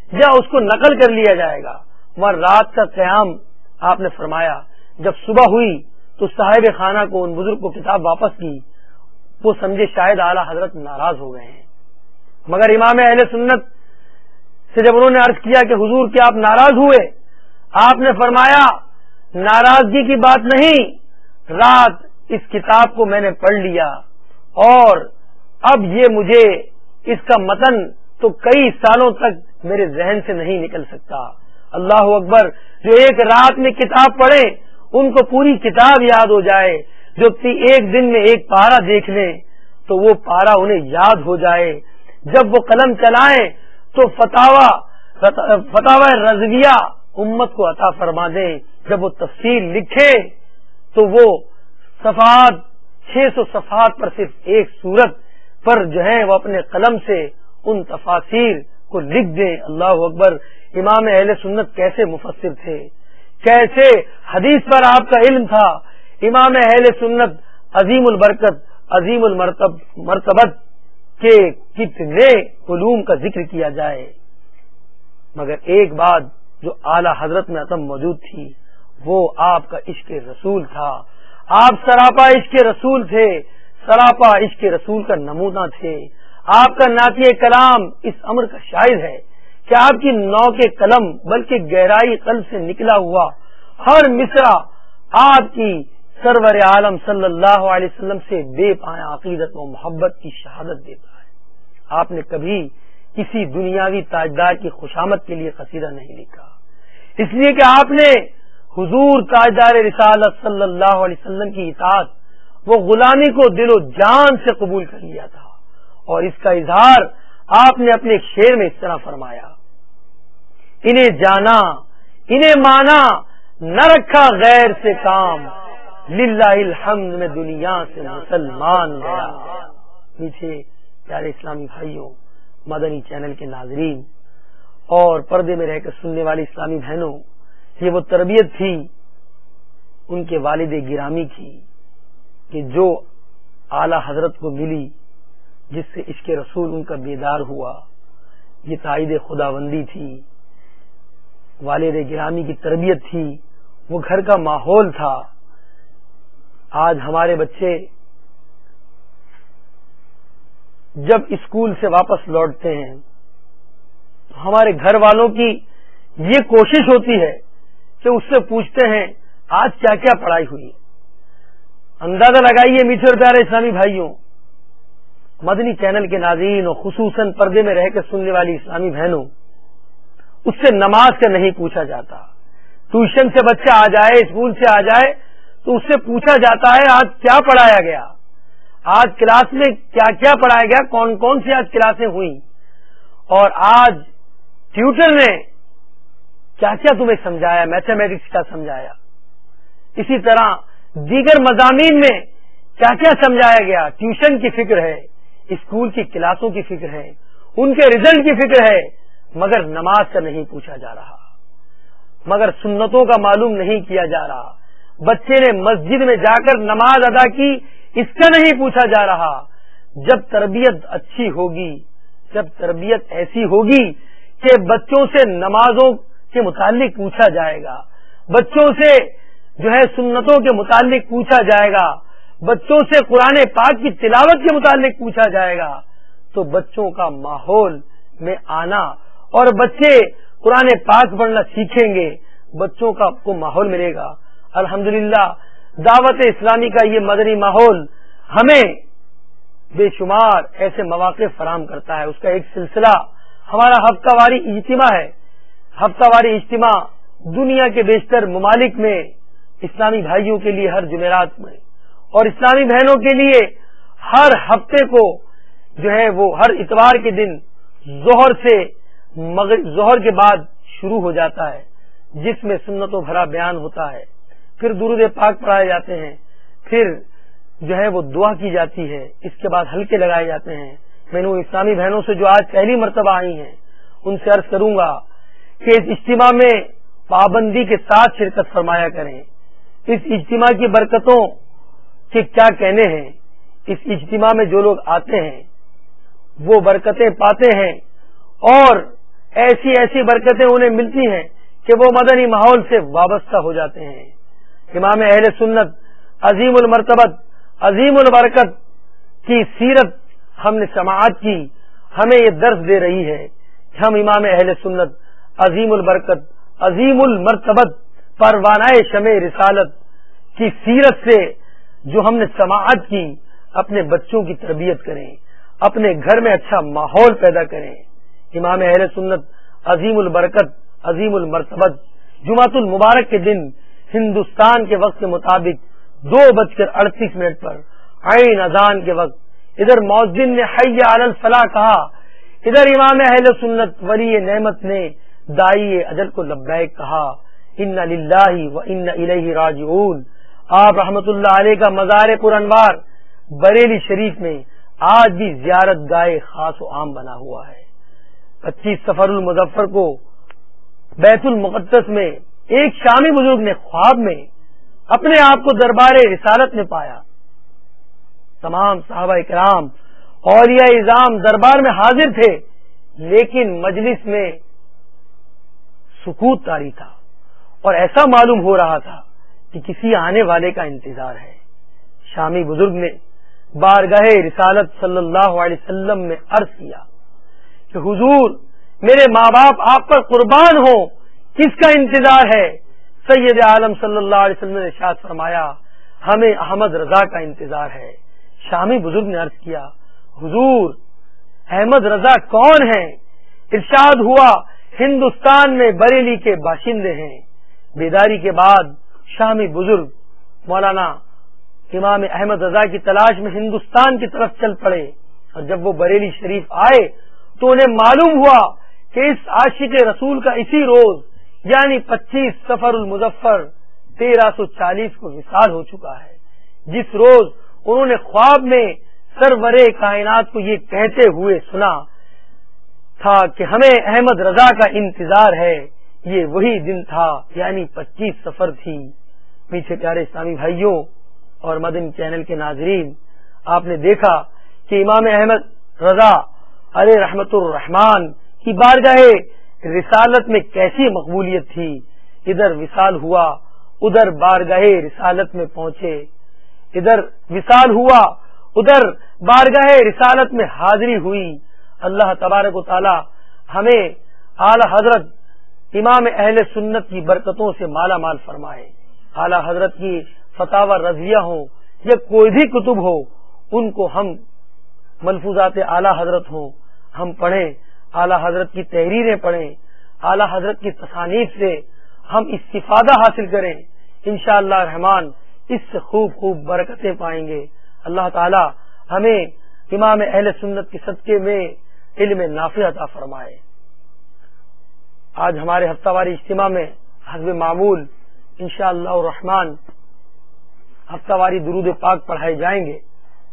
یا اس کو نقل کر لیا جائے گا. وہاں رات کا قیام آپ نے فرمایا. جب صبح ہوئی تو صاحب خانہ کو ان بزرگ کو کتاب واپس کی. وہ سمجھے شاید اعلیٰ حضرت ناراض ہو گئے ہیں. مگر امام اہل سنت سے جب انہوں نے عرض کیا کہ حضور کیا آپ ناراض ہوئے؟ آپ نے فرمایا ناراضگی کی بات نہیں، رات اس کتاب کو میں نے پڑھ لیا اور اب یہ مجھے اس کا متن تو کئی سالوں تک میرے ذہن سے نہیں نکل سکتا. اللہ اکبر. جو ایک رات میں کتاب پڑھے ان کو پوری کتاب یاد ہو جائے. جو ایک دن میں ایک پارہ دیکھ لیں تو وہ پارہ انہیں یاد ہو جائے. جب وہ قلم چلائیں تو فتاوا فتاوا رضویہ امت کو عطا فرما دیں. جب وہ تفسیر لکھے تو وہ صفحات چھ سو صفحات پر صرف ایک سورت پر جو ہے وہ اپنے قلم سے ان تفاسیر کو لکھ دیں. اللہ اکبر. امام اہل سنت کیسے مفسر تھے، کیسے حدیث پر آپ کا علم تھا. امام اہل سنت عظیم البرکت عظیم المرتب مرتبت کے کتنے علوم کا ذکر کیا جائے، مگر ایک بات جو اعلی حضرت میں عتم موجود تھی وہ آپ کا عشق رسول تھا. آپ سراپا عشق رسول تھے، سراپا عشق رسول کا نمونہ تھے. آپ کا نعتیہ کلام اس امر کا شاہد ہے کہ آپ کی نو کے قلم بلکہ گہرائی قلب سے نکلا ہوا ہر مصرع آپ کی سرور عالم صلی اللہ علیہ وسلم سے بے پایا عقیدت و محبت کی شہادت دیتا ہے. آپ نے کبھی کسی دنیاوی تاجدار کی خوشامد کے لیے قصیدہ نہیں لکھا، اس لیے کہ آپ نے حضور تاجدار رسالت صلی اللہ علیہ وسلم کی اطاعت وہ غلامی کو دل و جان سے قبول کر لیا تھا. اور اس کا اظہار آپ نے اپنے شعر میں اس طرح فرمایا: انہیں جانا انہیں مانا نہ رکھا غیر سے کام، للہ الحمد میں دنیا سے مسلمان گیا. پیچھے پیارے اسلامی بھائیوں، مدنی چینل کے ناظرین اور پردے میں رہ کر سننے والی اسلامی بہنوں، یہ وہ تربیت تھی ان کے والد گرامی کی کہ جو اعلی حضرت کو ملی، جس سے عشق رسول ان کا بیدار ہوا. یہ تائید خداوندی تھی، والد گرامی کی تربیت تھی، وہ گھر کا ماحول تھا. آج ہمارے بچے جب اسکول سے واپس لوٹتے ہیں تو ہمارے گھر والوں کی یہ کوشش ہوتی ہے کہ اس سے پوچھتے ہیں آج کیا کیا پڑھائی ہوئی. اندازہ لگائیے میٹھے اور پیارے اسلامی بھائیوں، مدنی چینل کے ناظرین اور خصوصاً پردے میں رہ کر سننے والی اسلامی بہنوں، اس سے نماز کا نہیں پوچھا جاتا. ٹیوشن سے بچہ آ جائے، اسکول سے آ جائے تو اس سے پوچھا جاتا ہے آج کیا پڑھایا گیا، آج کلاس میں کیا کیا پڑھایا گیا، کون کون سی آج کلاسیں ہوئیں، اور آج ٹیوٹر نے کیا کیا تمہیں سمجھایا، میتھمیٹکس کا سمجھایا. اسی طرح دیگر مضامین میں کیا کیا سمجھایا گیا. ٹیوشن کی فکر ہے، اسکول کی کلاسوں کی فکر ہے، ان کے رزلٹ کی فکر ہے، مگر نماز کا نہیں پوچھا جا رہا، مگر سنتوں کا معلوم نہیں کیا جا رہا. بچے نے مسجد میں جا کر نماز ادا کی، اس کا نہیں پوچھا جا رہا. جب تربیت اچھی ہوگی، جب تربیت ایسی ہوگی کہ بچوں سے نمازوں کے متعلق پوچھا جائے گا، بچوں سے جو ہے سنتوں کے متعلق پوچھا جائے گا، بچوں سے قرآن پاک کی تلاوت کے متعلق پوچھا جائے گا، تو بچوں کا ماحول میں آنا اور بچے قرآن پاک پڑھنا سیکھیں گے، بچوں کا کو ماحول ملے گا. الحمدللہ دعوت اسلامی کا یہ مدنی ماحول ہمیں بے شمار ایسے مواقع فراہم کرتا ہے. اس کا ایک سلسلہ ہمارا ہفتہ واری اجتماع ہے. ہفتہ واری اجتماع دنیا کے بیشتر ممالک میں اسلامی بھائیوں کے لیے ہر جمعرات میں اور اسلامی بہنوں کے لیے ہر ہفتے کو جو ہے وہ ہر اتوار کے دن ظہر سے مغرب ظہر کے بعد شروع ہو جاتا ہے، جس میں سنتوں بھرا بیان ہوتا ہے، پھر درود پاک پڑھائے جاتے ہیں، پھر جو ہے وہ دعا کی جاتی ہے، اس کے بعد حلقے لگائے جاتے ہیں. میں نے اسلامی بہنوں سے جو آج پہلی مرتبہ آئی ہیں ان سے عرض کروں گا کہ اس اجتماع میں پابندی کے ساتھ شرکت فرمایا کریں. اس اجتماع کی برکتوں کے کیا کہنے ہیں. اس اجتماع میں جو لوگ آتے ہیں وہ برکتیں پاتے ہیں اور ایسی ایسی برکتیں انہیں ملتی ہیں کہ وہ مدنی ماحول سے وابستہ ہو جاتے ہیں۔ امام اہل سنت عظیم المرتبت عظیم البرکت کی سیرت ہم نے سماعت کی، ہمیں یہ درس دے رہی ہے کہ ہم امام اہل سنت عظیم البرکت عظیم المرتبت پروانہ شمع رسالت کی سیرت سے جو ہم نے سماعت کی، اپنے بچوں کی تربیت کریں، اپنے گھر میں اچھا ماحول پیدا کریں۔ امام اہل سنت عظیم البرکت عظیم المرتبت جمعۃ المبارک کے دن ہندوستان کے وقت کے مطابق دو بج کر اڑتیس منٹ پر عین اذان کے وقت ادھر مؤذن نے حی علی الفلاح کہا، ادھر امام اہل سنت ولی نعمت نے دائی اجل کو لبیک کہا۔ ان للہ و ان الیہ راجعون۔ آپ رحمت اللہ علیہ کا مزار پر انوار بریلی شریف میں آج بھی زیارت گاہ خاص و عام بنا ہوا ہے۔ پچیس سفر المظفر کو بیت المقدس میں ایک شامی بزرگ نے خواب میں اپنے آپ کو دربار رسالت میں پایا۔ تمام صحابہ کرام اولیاء اعظام دربار میں حاضر تھے، لیکن مجلس میں سکوت طاری تھا اور ایسا معلوم ہو رہا تھا کہ کسی آنے والے کا انتظار ہے۔ شامی بزرگ نے بارگاہ رسالت صلی اللہ علیہ وسلم میں عرض کیا کہ حضور میرے ماں باپ آپ پر قربان ہوں، کس کا انتظار ہے؟ سید عالم صلی اللہ علیہ وسلم نے ارشاد فرمایا ہمیں احمد رضا کا انتظار ہے۔ شامی بزرگ نے عرض کیا حضور احمد رضا کون ہیں؟ ارشاد ہوا ہندوستان میں بریلی کے باشندے ہیں۔ بیداری کے بعد شامی بزرگ مولانا امام احمد رضا کی تلاش میں ہندوستان کی طرف چل پڑے، اور جب وہ بریلی شریف آئے تو انہیں معلوم ہوا کہ اس عاشق رسول کا اسی روز یعنی پچیس سفر المظفر تیرہ سو چالیس کو وصال ہو چکا ہے، جس روز انہوں نے خواب میں سرور کائنات کو یہ کہتے ہوئے سنا تھا کہ ہمیں احمد رضا کا انتظار ہے، یہ وہی دن تھا یعنی پچیس سفر تھی۔ پیچھے پیارے اسلامی بھائیوں اور مدنی چینل کے ناظرین، آپ نے دیکھا کہ امام احمد رضا علیہ رحمت الرحمان کی بارگاہ رسالت میں کیسی مقبولیت تھی۔ ادھر وصال ہوا، ادھر بارگاہ رسالت میں پہنچے، ادھر وصال ہوا، ادھر بارگاہ رسالت میں حاضری ہوئی۔ اللہ تبارک و تعالی ہمیں اعلی حضرت امام اہل سنت کی برکتوں سے مالا مال فرمائے۔ اعلی حضرت کی فتاوی رضویہ ہوں یا کوئی بھی کتب ہو، ان کو ہم ملفوظات اعلی حضرت ہوں ہم پڑھیں، اعلی حضرت کی تحریریں پڑھیں، اعلی حضرت کی تصانیف سے ہم استفادہ حاصل کریں، انشاءاللہ الرحمن اس سے خوب خوب برکتیں پائیں گے۔ اللہ تعالی ہمیں امام اہل سنت کے صدقے میں علم نافع عطا فرمائے۔ آج ہمارے ہفتہ واری اجتماع میں حسب معمول انشاءاللہ الرحمن ہفتہ واری درود پاک پڑھائے جائیں گے۔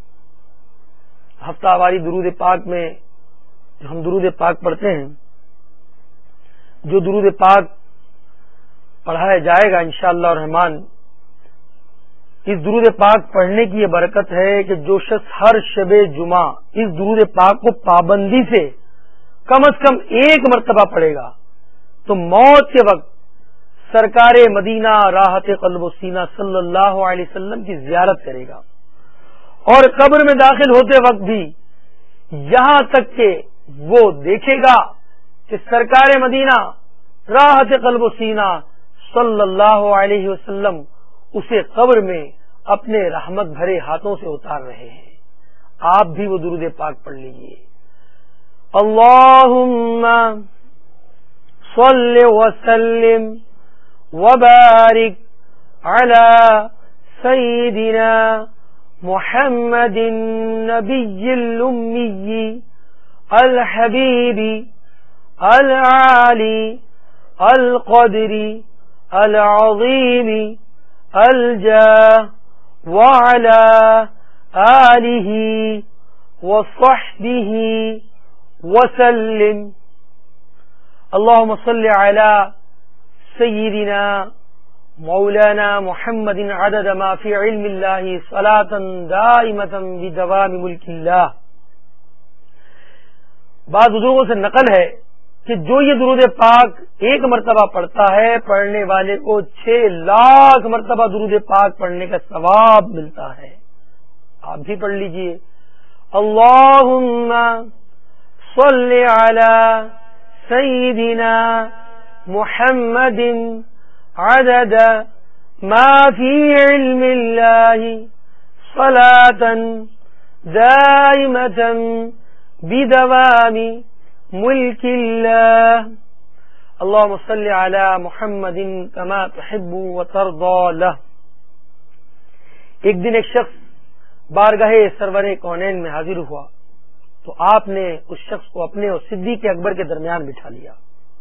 ہفتہ واری درود پاک میں جو ہم درود پاک پڑھتے ہیں، جو درود پاک پڑھایا جائے گا انشاءاللہ الرحمن، اس درود پاک پڑھنے کی یہ برکت ہے کہ جو شخص ہر شب جمعہ اس درود پاک کو پابندی سے کم از کم ایک مرتبہ پڑھے گا تو موت کے وقت سرکار مدینہ راحت قلب و سینہ صلی اللہ علیہ وسلم کی زیارت کرے گا، اور قبر میں داخل ہوتے وقت بھی یہاں تک کہ وہ دیکھے گا کہ سرکار مدینہ راحت قلب و سینہ صلی اللہ علیہ وسلم اسے قبر میں اپنے رحمت بھرے ہاتھوں سے اتار رہے ہیں۔ آپ بھی وہ درود پاک پڑھ لیجئے۔ اللہم صل وسلم وبارک علی سیدنا محمد النبی الامی الحبیب العالی القدر العظیم الجاہ وعلی آلہ وصحبہ وسلم۔ اللہم صل علی سیدنا مولانا محمد عدد ما فی علم اللہ صلاة دائمة بدوام ملک اللہ۔ بعض بزرگوں سے نقل ہے کہ جو یہ درود پاک ایک مرتبہ پڑھتا ہے پڑھنے والے کو چھ لاکھ مرتبہ درود پاک پڑھنے کا ثواب ملتا ہے. آپ بھی پڑھ لیجئے. اللہم صلی علی سیدنا محمد عدد ما فی علم اللہ صلاة دائمة بدوام ملک اللہ. اللہم صلی علی محمد کما تحب وترضى لہ. ایک دن ایک شخص بارگاہ سرور کونین میں حاضر ہوا تو آپ نے اس شخص کو اپنے اور صدیق اکبر کے درمیان بٹھا لیا.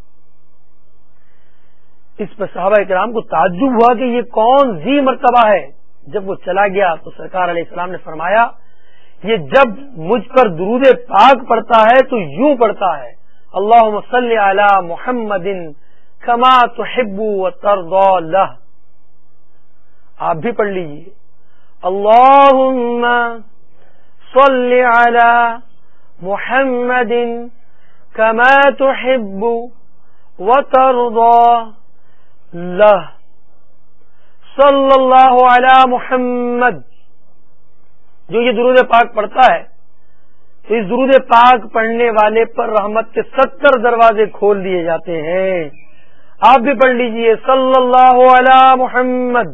اس پر صحابہ کرام کو تعجب ہوا کہ یہ کون ذی مرتبہ ہے. جب وہ چلا گیا تو سرکار علیہ السلام نے فرمایا یہ جب مجھ پر درود پاک پڑھتا ہے تو یوں پڑھتا ہے اللہم صلی علی محمد کما تحب وترضى لہ. آپ بھی پڑھ لیجئے. اللہم صلی علی محمد کما تحب وترضى لہ. صلی اللہ علی محمد. جو یہ درود پاک پڑھتا ہے تو اس درود پاک پڑھنے والے پر رحمت کے ستر دروازے کھول دیے جاتے ہیں. آپ بھی پڑھ لیجئے. صلی اللہ علی محمد.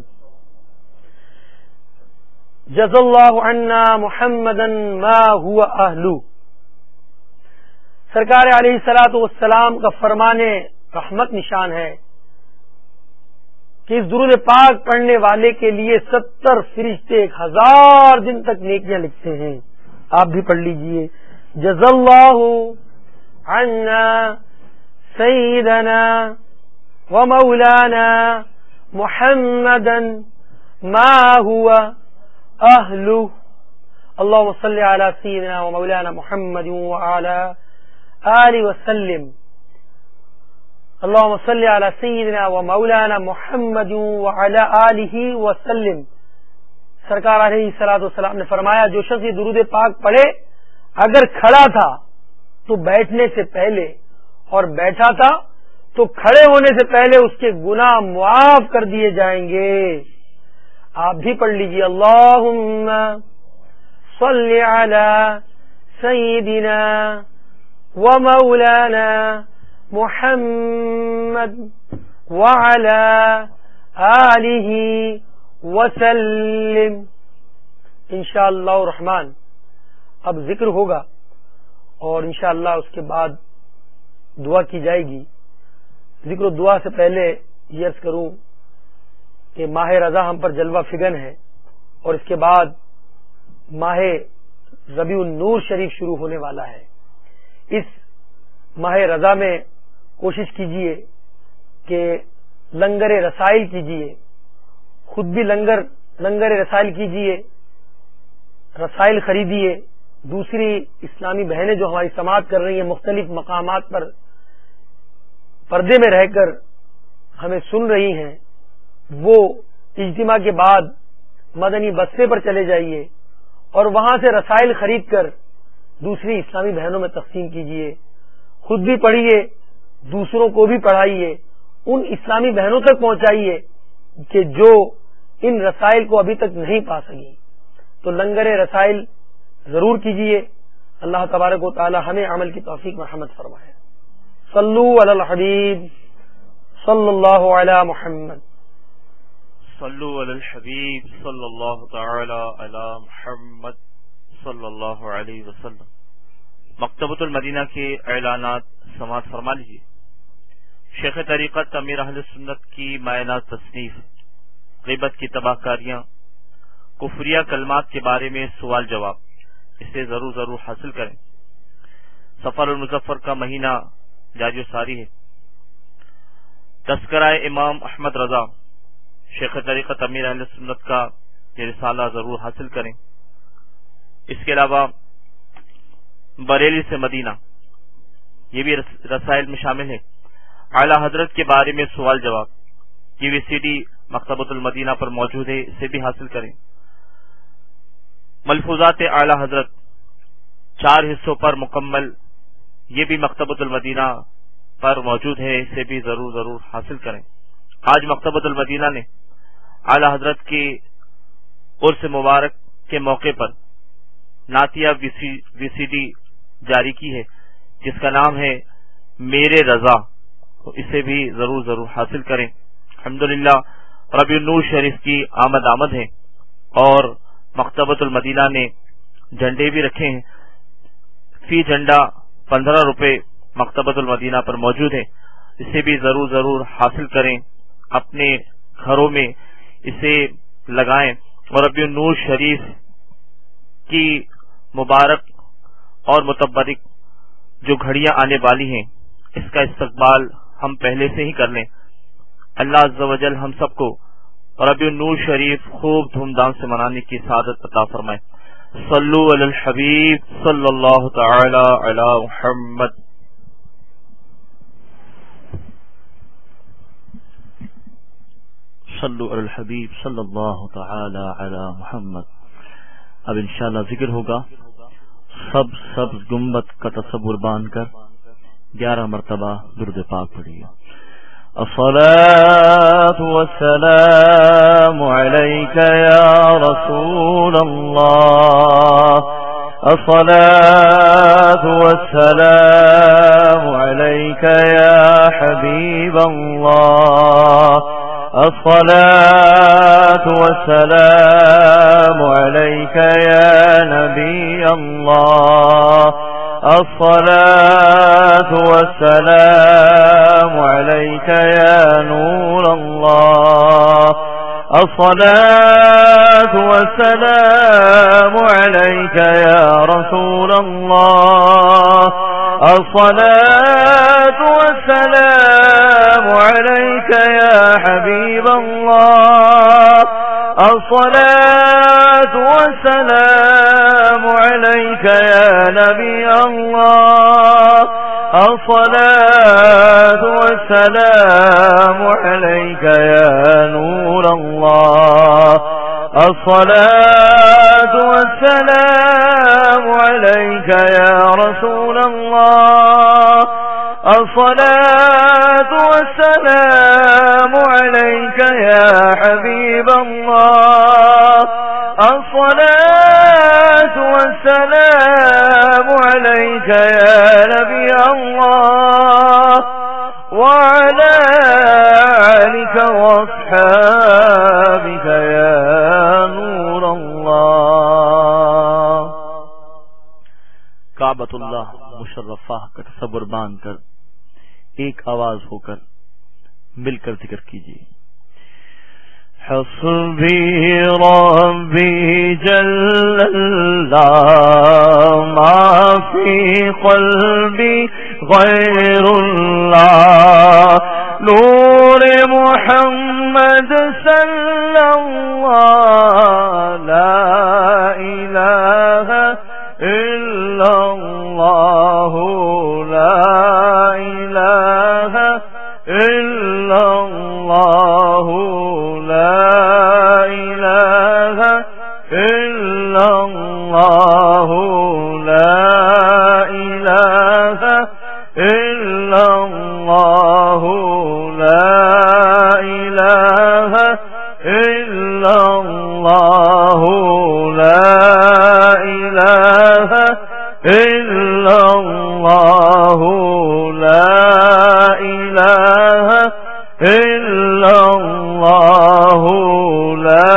جزا اللہ عنا محمدا ما هو اہلو. سرکار علیہ الصلوۃ والسلام کا فرمان رحمت نشان ہے کہ اس درود پاک پڑھنے والے کے لیے ستر فرشتے ایک ہزار دن تک نیکیاں لکھتے ہیں. آپ بھی پڑھ لیجئے. جزا اللہ عنا سیدنا و مولانا محمدا ما هو اہلو. اللہم صلی علی سیدنا و مولانا محمد وعلی آلہ وسلم. اللہم صلی علی سیدنا و مولانا محمد وعلی آلہ وسلم. سرکار علیہ الصلوۃ والسلام نے فرمایا جو شخص یہ درود پاک پڑھے اگر کھڑا تھا تو بیٹھنے سے پہلے اور بیٹھا تھا تو کھڑے ہونے سے پہلے اس کے گناہ معاف کر دیے جائیں گے. آپ بھی پڑھ لیجئے. اللہم صلی علی سیدنا و مولانا محمد وعلی آلہ وسلم. انشاءاللہ الرحمن اب ذکر ہوگا اور انشاءاللہ اس کے بعد دعا کی جائے گی. ذکر و دعا سے پہلے یہ عرض کروں کہ ماہ رضا ہم پر جلوہ فگن ہے اور اس کے بعد ماہ ربیع النور شریف شروع ہونے والا ہے. اس ماہ رضا میں کوشش کیجئے کہ لنگر رسائل کیجئے. خود بھی لنگر لنگر رسائل کیجئے, رسائل خریدیے. دوسری اسلامی بہنیں جو ہماری سماعت کر رہی ہیں مختلف مقامات پر پردے میں رہ کر ہمیں سن رہی ہیں, وہ اجتماع کے بعد مدنی بستے پر چلے جائیے اور وہاں سے رسائل خرید کر دوسری اسلامی بہنوں میں تقسیم کیجئے. خود بھی پڑھیے, دوسروں کو بھی پڑھائیے, ان اسلامی بہنوں تک پہنچائیے کہ جو ان رسائل کو ابھی تک نہیں پا سکی. تو لنگر رسائل ضرور کیجئے. اللہ تبارک و تعالی ہمیں عمل کی توفیق مرحمت فرمائے. صلو علی الحبیب صلی اللہ علی محمد. صلو علی الحبیب صلی اللہ تعالی علی محمد صلی اللہ علیہ وسلم. مکتبۃ المدینہ کے اعلانات سماعت فرما لیجیے. شیخ طریقت امیر اہل سنت کی مائنہ تصنیف غیبت کی تباہ کاریاں کفریہ کلمات کے بارے میں سوال جواب, اسے ضرور ضرور حاصل کریں. سفر المظفر کا مہینہ جاری و ساری ہے. تذکرہ امام احمد رضا شیخ طریقت امیر اہل سنت کا یہ رسالہ ضرور حاصل کریں. اس کے علاوہ بریلی سے مدینہ یہ بھی رسائل میں شامل ہے. اعلی حضرت کے بارے میں سوال جواب یہ بھی سی ڈی مکتبۃ المدینہ پر موجود ہے, اسے بھی حاصل کریں. ملفوظات اعلی حضرت چار حصوں پر مکمل یہ بھی مکتبۃ المدینہ پر موجود ہے اسے بھی ضرور ضرور حاصل کریں۔ آج مکتبۃ المدینہ نے اعلی حضرت کی عرس مبارک کے موقع پر نعتیہ وی سی ڈی جاری کی ہے جس کا نام ہے میرے رضا، تو اسے بھی ضرور ضرور حاصل کریں۔ الحمدللہ ربیع النور شریف کی آمد آمد ہے اور مکتبۃ المدینہ نے جھنڈے بھی رکھے ہیں، فی جھنڈا پندرہ روپے مکتبۃ المدینہ پر موجود ہے، اسے بھی ضرور ضرور حاصل کریں، اپنے گھروں میں اسے لگائیں اور ربیع النور شریف کی مبارک اور متبرک جو گھڑیاں آنے والی ہیں اس کا استقبال ہم پہلے سے ہی کر لیں۔ اللہ عز و جل ہم سب کو ربیع النور شریف خوب دھوم دھام سے منانے کی سعادت عطا فرمائے۔ صلو علی الحبیب صلی اللہ تعالی علی محمد۔ صلو علی الحبیب صلی اللہ تعالی علی محمد۔ اب انشاءاللہ ذکر ہوگا، سب سبز گنبد کا تصور باندھ کر گیارہ مرتبہ درود پاک پڑھیے۔ الصلاة والسلام عليك يا رسول الله، الصلاة والسلام عليك يا حبيب الله، الصلاة والسلام عليك يا نبي الله، الصلاة والسلام عليك يا نور الله، الصلاة والسلام عليك يا رسول الله، الصلاة والسلام عليك يا حبيب الله، الصلاة والسلام عليك يا نبي الله، الصلاة والسلام عليك يا نور الله، الصلاة والسلام عليك يا رسول الله، الصلاة والسلام عليك يا حبيب الله، الصلاة والسلام عليك يا نبي الله، وعلى آلك وأصحابك يا نور الله۔ کعبۃ اللہ مشرفہ کا تصور باندھ کر ایک آواز ہو کر مل کر ذکر کیجیے۔ حسبی ربی جل اللہ ما فی قلبی غیر اللہ، نور محمد صلی اللہ، لا الہ الا اللہ، لا الہ الا اللہ، لا الہ الا اللہ، لا الہ الا اللہ، لا الہ الا اللہ، لا الہ الا اللہ، لا الہ الا اللہ، لا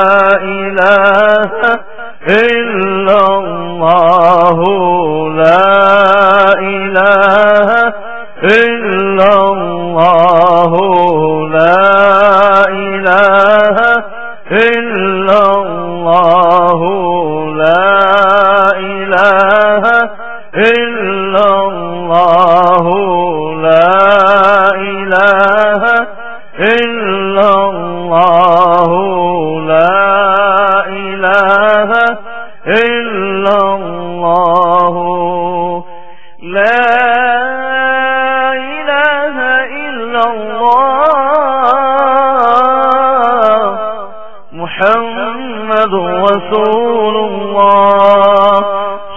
الہ الا اللہ، لا الہ الا اللہ، لا الہ الا اللہ، لا الہ الا اللہ، لا الہ الا اللہ، لا الہ الا اللہ، لا الہ الا اللہ، محمد رسول اللہ،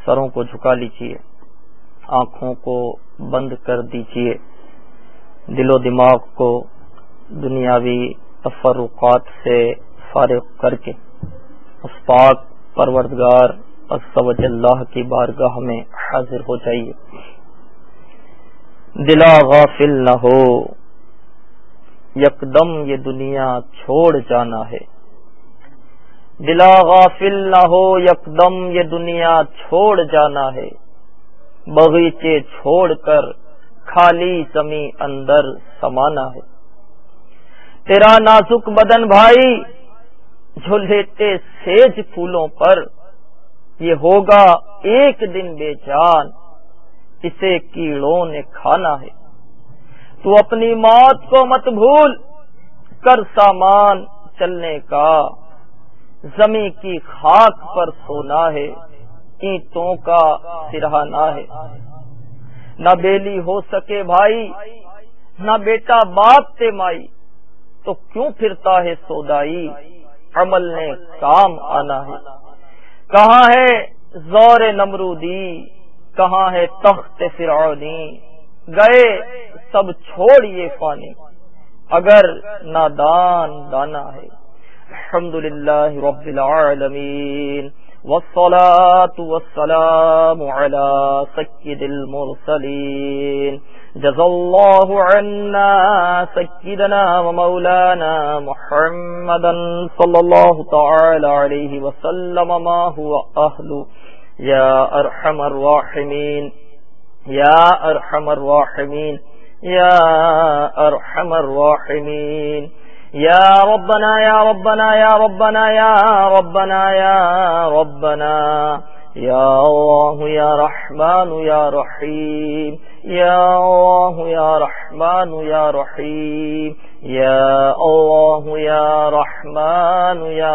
سروں کو جھکا لیجئے، آنکھوں کو بند کر دیجئے، دل و دماغ کو دنیاوی تفرقات سے فارغ کر کے اس پاک پروردگار عز و جل اللہ کی بارگاہ میں حاضر ہو جائیے۔ دلا غافل نہ ہو، یکدم یہ دنیا چھوڑ جانا ہے۔ دلا غافل نہ ہو، یکدم یہ دنیا چھوڑ جانا ہے، باغیچے چھوڑ کر خالی زمیں اندر سمانا ہے۔ تیرا نازک بدن بھائی جو لیتے سیج پھولوں پر، یہ ہوگا ایک دن بے جان، اسے کیڑوں نے کھانا ہے۔ تو اپنی موت کو مت بھول کر سامان چلنے کا، زمین کی خاک پر سونا ہے، اینٹوں کا سرہانا ہے۔ نہ بیلی ہو سکے بھائی، نہ بیٹا باپ تے مائی، تو کیوں پھرتا ہے سودائی، عمل نے کام آنا ہے۔ کہاں ہے زور نمرودی، کہاں ہے تخت فرعونی، گئے سب چھوڑ یہ فانی، اگر نادان دانا ہے۔ الحمدللہ رب العالمین، والصلاة والسلام على سید المرسلین، جزا اللہ عنا سیدنا ومولانا محمدا صلی اللہ تعالی علیہ وسلم ما هو اہل، یا ارحم الراحمین یا ارحم الراحمین یا ارحم الراحمین، یا ربنا یا ربنا یا ربنا یا ربنا یا ربنا، یا اللہ یا رحمان یا رحیم، یا اللہ یا رحمان یا رحیم، یا اللہ یا رحمان یا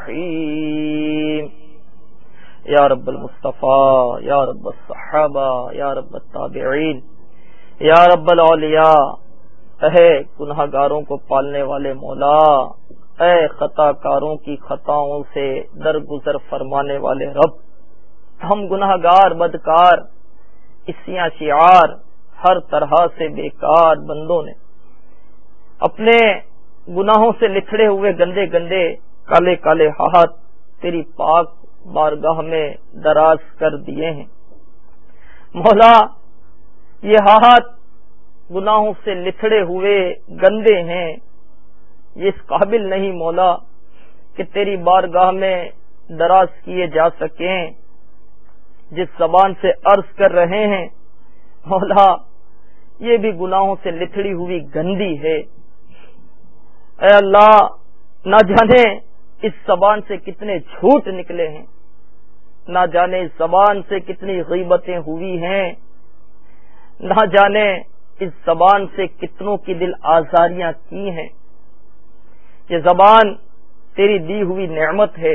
رحیم، یا رب المصطفیٰ، یا رب الصحابہ، یا رب التابعین، یا رب الاولیاء، اے گناہ گاروں کو پالنے والے مولا، اے خطا کاروں کی خطاؤں سے درگزر فرمانے والے رب، ہم گناہ گار بدکار اسیاں شعار ہر طرح سے بیکار بندوں نے اپنے گناہوں سے لتھڑے ہوئے گندے گندے کالے کالے ہاتھ تیری پاک بارگاہ میں دراز کر دیے ہیں۔ مولا یہ ہاتھ گناہوں سے لتھڑے ہوئے گندے ہیں، یہ اس قابل نہیں مولا کہ تیری بارگاہ میں دراز کیے جا سکیں۔ جس زبان سے عرض کر رہے ہیں مولا یہ بھی گناہوں سے لتھڑی ہوئی گندی ہے۔ اے اللہ نہ جانے اس زبان سے کتنے جھوٹ نکلے ہیں، نہ جانے اس زبان سے کتنی غیبتیں ہوئی ہیں، نہ جانے اس زبان سے کتنوں کی دل آزاریاں کی ہیں۔ یہ زبان تیری دی ہوئی نعمت ہے،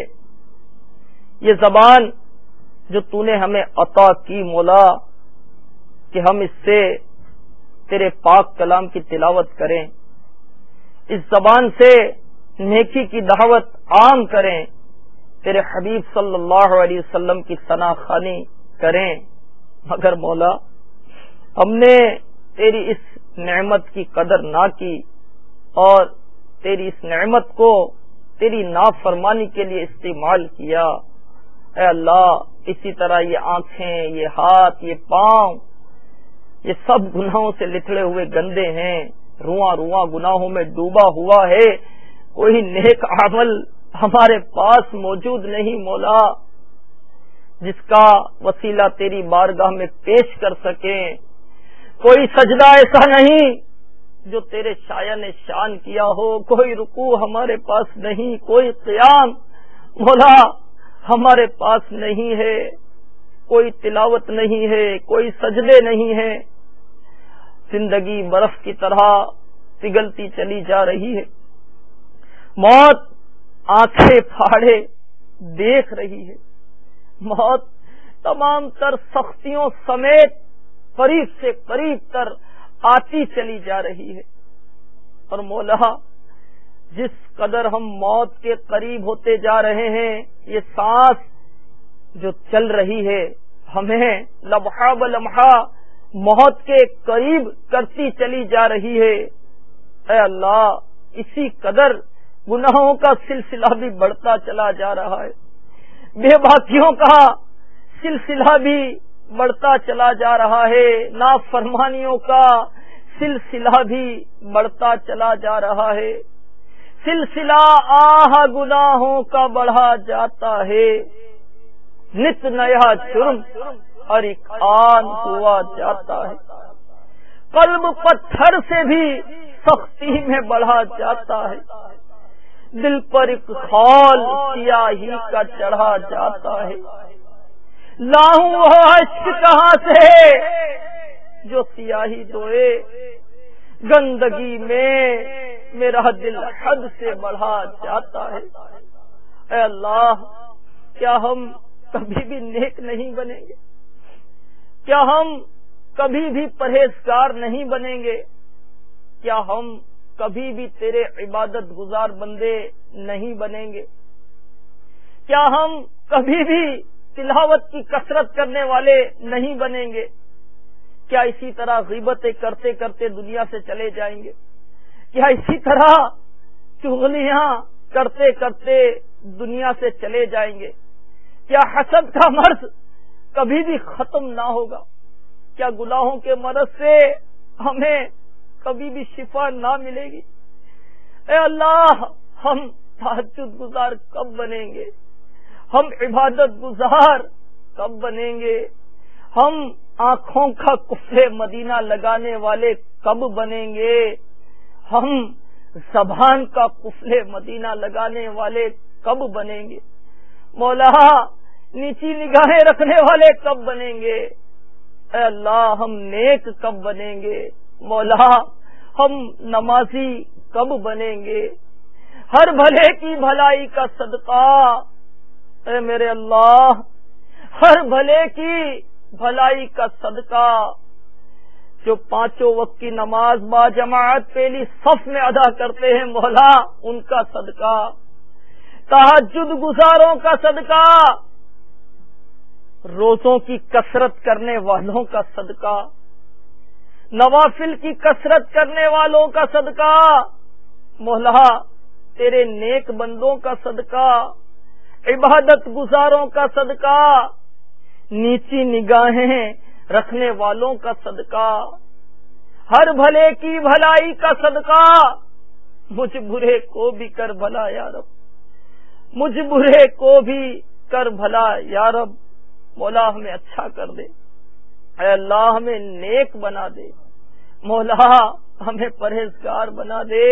یہ زبان جو تو نے ہمیں عطا کی مولا کہ ہم اس سے تیرے پاک کلام کی تلاوت کریں، اس زبان سے نیکی کی دعوت عام کریں، تیرے حبیب صلی اللہ علیہ وسلم کی ثنا خوانی کریں، مگر مولا ہم نے تیری اس نعمت کی قدر نہ کی اور تیری اس نعمت کو تیری نافرمانی کے لیے استعمال کیا۔ اے اللہ اسی طرح یہ آنکھیں، یہ ہاتھ، یہ پاؤں، یہ سب گناہوں سے لتھڑے ہوئے گندے ہیں، رواں رواں گناہوں میں ڈوبا ہوا ہے، کوئی نیک عمل ہمارے پاس موجود نہیں مولا جس کا وسیلہ تیری بارگاہ میں پیش کر سکیں، کوئی سجدہ ایسا نہیں جو تیرے شایع نے شان کیا ہو، کوئی رکوع ہمارے پاس نہیں، کوئی قیام مولا ہمارے پاس نہیں ہے، کوئی تلاوت نہیں ہے، کوئی سجدے نہیں ہے، زندگی برف کی طرح پگھلتی چلی جا رہی ہے، موت آنکھیں پھاڑے دیکھ رہی ہے، موت تمام تر سختیوں سمیت قریب سے قریب تر آتی چلی جا رہی ہے، اور مولا جس قدر ہم موت کے قریب ہوتے جا رہے ہیں، یہ سانس جو چل رہی ہے ہمیں لمحہ بلمحہ موت کے قریب کرتی چلی جا رہی ہے۔ اے اللہ، اسی قدر گناہوں کا سلسلہ بھی بڑھتا چلا جا رہا ہے، بے باکیوں کا سلسلہ بھی بڑھتا چلا جا رہا ہے، نافرمانیوں کا سلسلہ بھی بڑھتا چلا جا رہا ہے، سلسلہ آہ گناہوں کا بڑھا جاتا ہے، نت نیا جرم ہر ایک آن ہوا جاتا ہے، قلب پتھر سے بھی سختی میں بڑھا جاتا ہے، دل پر ایک خال سیاہی کا چڑھا جاتا ہے، لاؤں وہ اشک کہاں سے جو سیاہی دھوئے، گندگی میں میرا دل حد سے بڑھا جاتا ہے۔ اے اللہ، کیا ہم کبھی بھی نیک نہیں بنیں گے؟ کیا ہم کبھی بھی پرہیزگار نہیں بنیں گے؟ کیا ہم کبھی بھی تیرے عبادت گزار بندے نہیں بنیں گے؟ کیا ہم کبھی بھی تلاوت کی کثرت کرنے والے نہیں بنیں گے؟ کیا اسی طرح غیبتیں کرتے کرتے دنیا سے چلے جائیں گے؟ کیا اسی طرح چغلیاں کرتے کرتے دنیا سے چلے جائیں گے؟ کیا حسد کا مرض کبھی بھی ختم نہ ہوگا؟ کیا گناہوں کے مرض سے ہمیں کبھی بھی شفا نہ ملے گی؟ اے اللہ، ہم تہجد گزار کب بنیں گے؟ ہم عبادت گزار کب بنیں گے؟ ہم آنکھوں کا کفر مدینہ لگانے والے کب بنیں گے؟ ہم زبان کا کفر مدینہ لگانے والے کب بنیں گے؟ مولا، نیچی نگاہیں رکھنے والے کب بنیں گے؟ اے اللہ، ہم نیک کب بنیں گے؟ مولا، ہم نمازی کب بنیں گے؟ ہر بھلے کی بھلائی کا صدقہ، اے میرے اللہ، ہر بھلے کی بھلائی کا صدقہ، جو پانچوں وقت کی نماز با جماعت پہلی صف میں ادا کرتے ہیں مولا، ان کا صدقہ، تہجد گزاروں کا صدقہ، روزوں کی کثرت کرنے والوں کا صدقہ، نوافل کی کثرت کرنے والوں کا صدقہ، مولا تیرے نیک بندوں کا صدقہ، عبادت گزاروں کا صدقہ، نیچی نگاہیں رکھنے والوں کا صدقہ، ہر بھلے کی بھلائی کا صدقہ، مجھ برے کو بھی کر بھلا یا رب، مجھ برے کو بھی کر بھلا یا رب۔ مولا ہمیں اچھا کر دے، اے اللہ ہمیں نیک بنا دے، مولا ہمیں پرہیزگار بنا دے،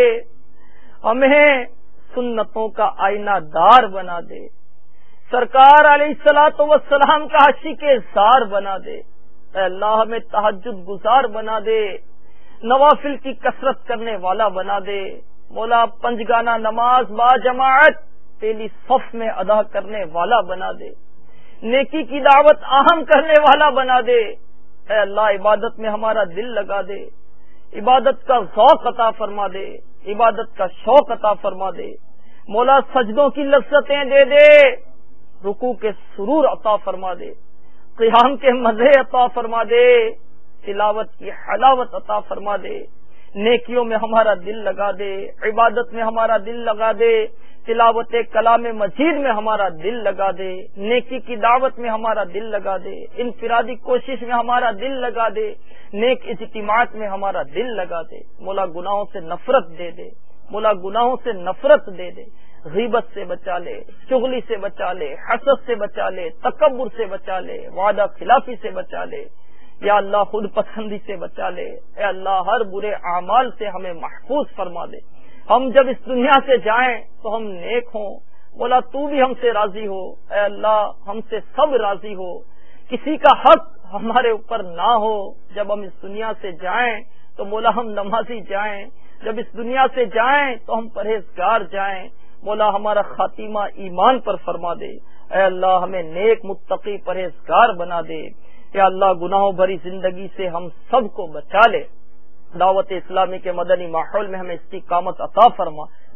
ہمیں سنتوں کا آئینہ دار بنا دے، سرکار علیہ الصلوۃ والسلام کا عاشق زار بنا دے، اے اللہ ہمیں تہجد گزار بنا دے، نوافل کی کثرت کرنے والا بنا دے، مولا پنجگانہ نماز با جماعت پہلی صف میں ادا کرنے والا بنا دے، نیکی کی دعوت اہم کرنے والا بنا دے، اے اللہ عبادت میں ہمارا دل لگا دے، عبادت کا ذوق عطا فرما دے، عبادت کا شوق عطا فرما دے، مولا سجدوں کی لذتیں دے دے، رکوع کے سرور عطا فرما دے، قیام کے مزے عطا فرما دے، تلاوت کی حلاوت عطا فرما دے، نیکیوں میں ہمارا دل لگا دے، عبادت میں ہمارا دل لگا دے، تلاوت کلام مجید میں ہمارا دل لگا دے، نیکی کی دعوت میں ہمارا دل لگا دے، انفرادی کوشش میں ہمارا دل لگا دے، نیک اجتماعات میں ہمارا دل لگا دے، مولا گناہوں سے نفرت دے دے، مولا گناہوں سے نفرت دے دے، غیبت سے بچا لے، چغلی سے بچا لے، حسد سے بچا لے، تکبر سے بچا لے، وعدہ خلافی سے بچا لے، یا اللہ خود پسندی سے بچا لے، اے اللہ ہر برے اعمال سے ہمیں محفوظ فرما دے، ہم جب اس دنیا سے جائیں تو ہم نیک ہوں، مولا تو بھی ہم سے راضی ہو، اے اللہ ہم سے سب راضی ہو، کسی کا حق ہمارے اوپر نہ ہو، جب ہم اس دنیا سے جائیں تو مولا ہم نمازی جائیں، جب اس دنیا سے جائیں تو ہم پرہیزگار جائیں، مولا ہمارا خاتمہ ایمان پر فرما دے، اے اللہ ہمیں نیک متقی پرہیزگار بنا دے، یا اللہ گناہوں بھری زندگی سے ہم سب کو بچا لے، دعوت اسلامی کے مدنی ماحول میں ہمیں استقامت عطا فرما،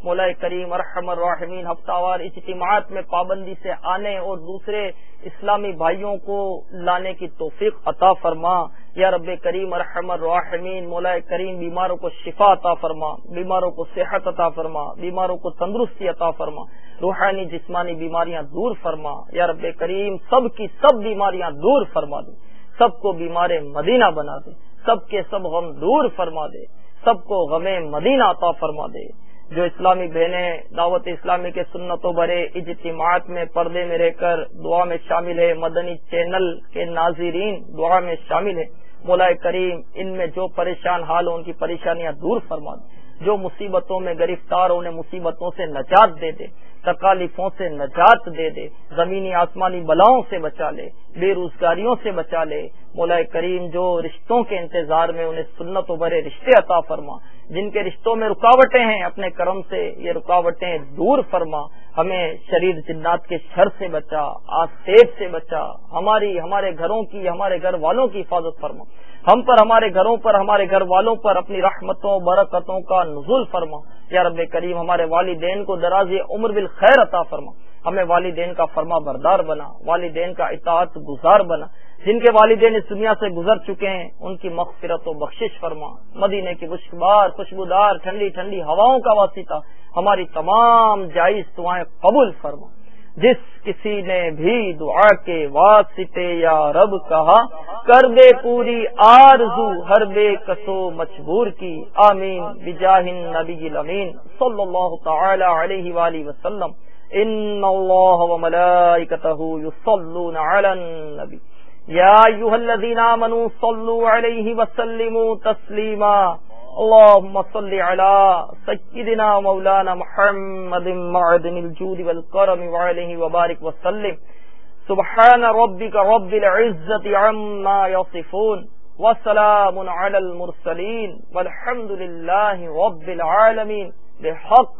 مولا کریم ارحم الراحمین ہفتہ وار اجتماعات میں پابندی سے آنے اور دوسرے اسلامی بھائیوں کو لانے کی توفیق عطا فرما یا رب کریم ارحم الراحمین. مولا کریم بیماروں کو شفا عطا فرما, بیماروں کو صحت عطا فرما, بیماروں کو تندرستی عطا فرما, روحانی جسمانی بیماریاں دور فرما یا رب کریم. سب کی سب بیماریاں دور فرما دے, سب کو بیمار مدینہ بنا دے, سب کے سب غم دور فرما دے, سب کو غم مدینہ عطا فرما دے. جو اسلامی بہنیں دعوت اسلامی کے سنتوں بھرے اجتماعات میں پردے میں رہ کر دعا میں شامل ہے, مدنی چینل کے ناظرین دعا میں شامل ہے, مولا کریم ان میں جو پریشان حال ہو ان کی پریشانیاں دور فرما دے, جو مصیبتوں میں گرفتار ہو انہیں مصیبتوں سے نجات دے دے, تکالیفوں سے نجات دے دے, زمینی آسمانی بلاؤں سے بچا لے, بے روزگاریوں سے بچا لے. مولا کریم جو رشتوں کے انتظار میں انہیں سنت و برے رشتے عطا فرما, جن کے رشتوں میں رکاوٹیں ہیں اپنے کرم سے یہ رکاوٹیں دور فرما. ہمیں شریر جنات کے شر سے بچا, آسیب سے بچا, ہماری ہمارے گھروں کی ہمارے گھر والوں کی حفاظت فرما. ہم پر ہمارے گھروں پر ہمارے گھر والوں پر اپنی رحمتوں برکتوں کا نزول فرما یا رب کریم. ہمارے والدین کو دراز عمر بالخیر عطا فرما, ہمیں والدین کا فرما بردار بنا, والدین کا اطاعت گزار بنا. جن کے والدین اس دنیا سے گزر چکے ہیں ان کی مغفرت و بخشش فرما. مدینے کی خوشبار خوشبودار ٹھنڈی ٹھنڈی ہواؤں کا واسطہ ہماری تمام جائز دعائیں قبول فرما. جس کسی نے بھی دعا کے واسطے یا رب کہا کر دے پوری آرزو ہر بے کسو مجبور کی. آمین بجاہ النبی الامین صلی اللہ تعالی علیہ وآلہ وسلم. ان اللہ وملائکتہ یصلون علی النبی یا ایھا الذین آمنوا صلوا علیہ وسلموا تسلیما. اللهم صل على سيدنا مولانا محمد معدن الجود والكرم وعليه وبارك وسلم. سبحان ربك رب العزة عما يصفون وسلام على المرسلين والحمد لله رب العالمين بحق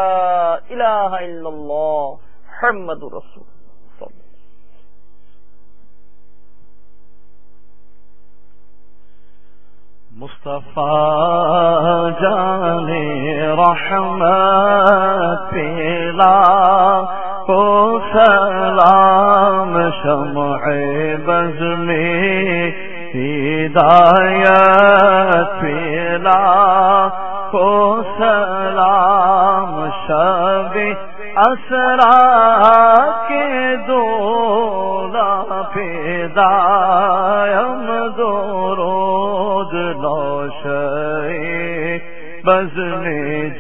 لا إله إلا الله محمد رسول. مصطفیٰ جان رحمت پیلا کو سلام شمع بز میں ہدایت پیلا کو سلام شب اسرا کے دولا پیدایم دورو بزم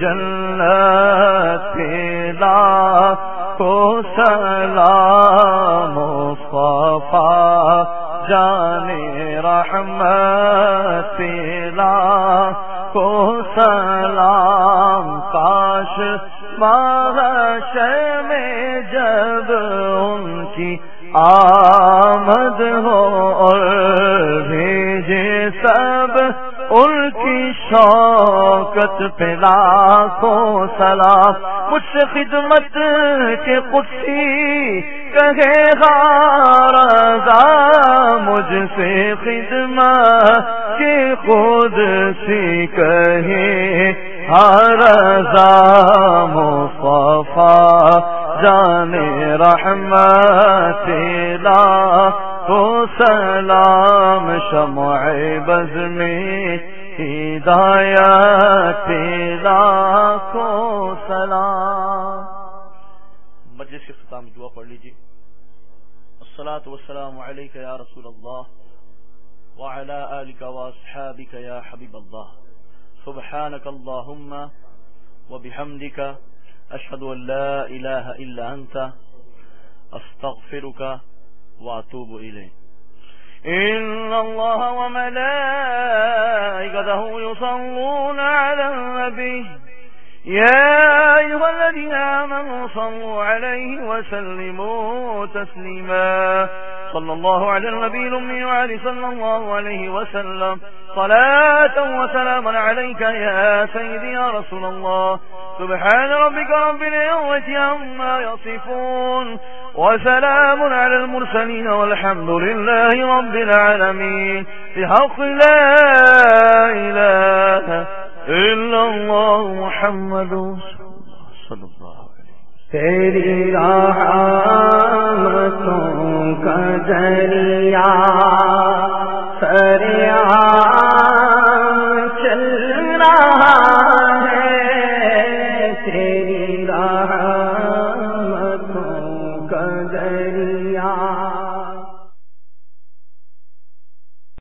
جنت پیلا کو سلام مصطفیٰ جان رحمت پیلا کو سلام. کاش محشر میں جب ان کی آمد ہو اور بھیجے سب ان کی شوکت پہ لاکھوں سلام. مجھ سے خدمت کے قدسی کہے گا رضا, مجھ سے خدمت کے قدسی کہے رضا. مصطفیٰ جان رحمت لا کو سلام شمع بز میں ہدایت لا کو سلام. مجلس کے اختتام دعا پڑھ لیجیے. الصلاۃ والسلام علیک یا رسول اللہ وعلی آلک واصحابک یا حبیب اللہ. سبحانک اللہم وبحمدک اشہد ان لا الہ الا انت استغفرک واتوب الیک. ان اللہ وملائکتہ یصلون علی النبی يا أيها الذين آمنوا صلوا عليه وسلموا تسليما. صلى الله على النبي الأمي وعلى صلى الله عليه وسلم صلاة وسلاما عليك يا سيدي يا رسول الله. سبحان ربك رب العزة عما يصفون وسلام على المرسلين والحمد لله رب العالمين. بحق لا إله إلا الله محمد صلی اللہ علیہ وسلم. تیری رحمتوں کا دریا سریعان چل رہا ہے، تیری رحمتوں کا دریا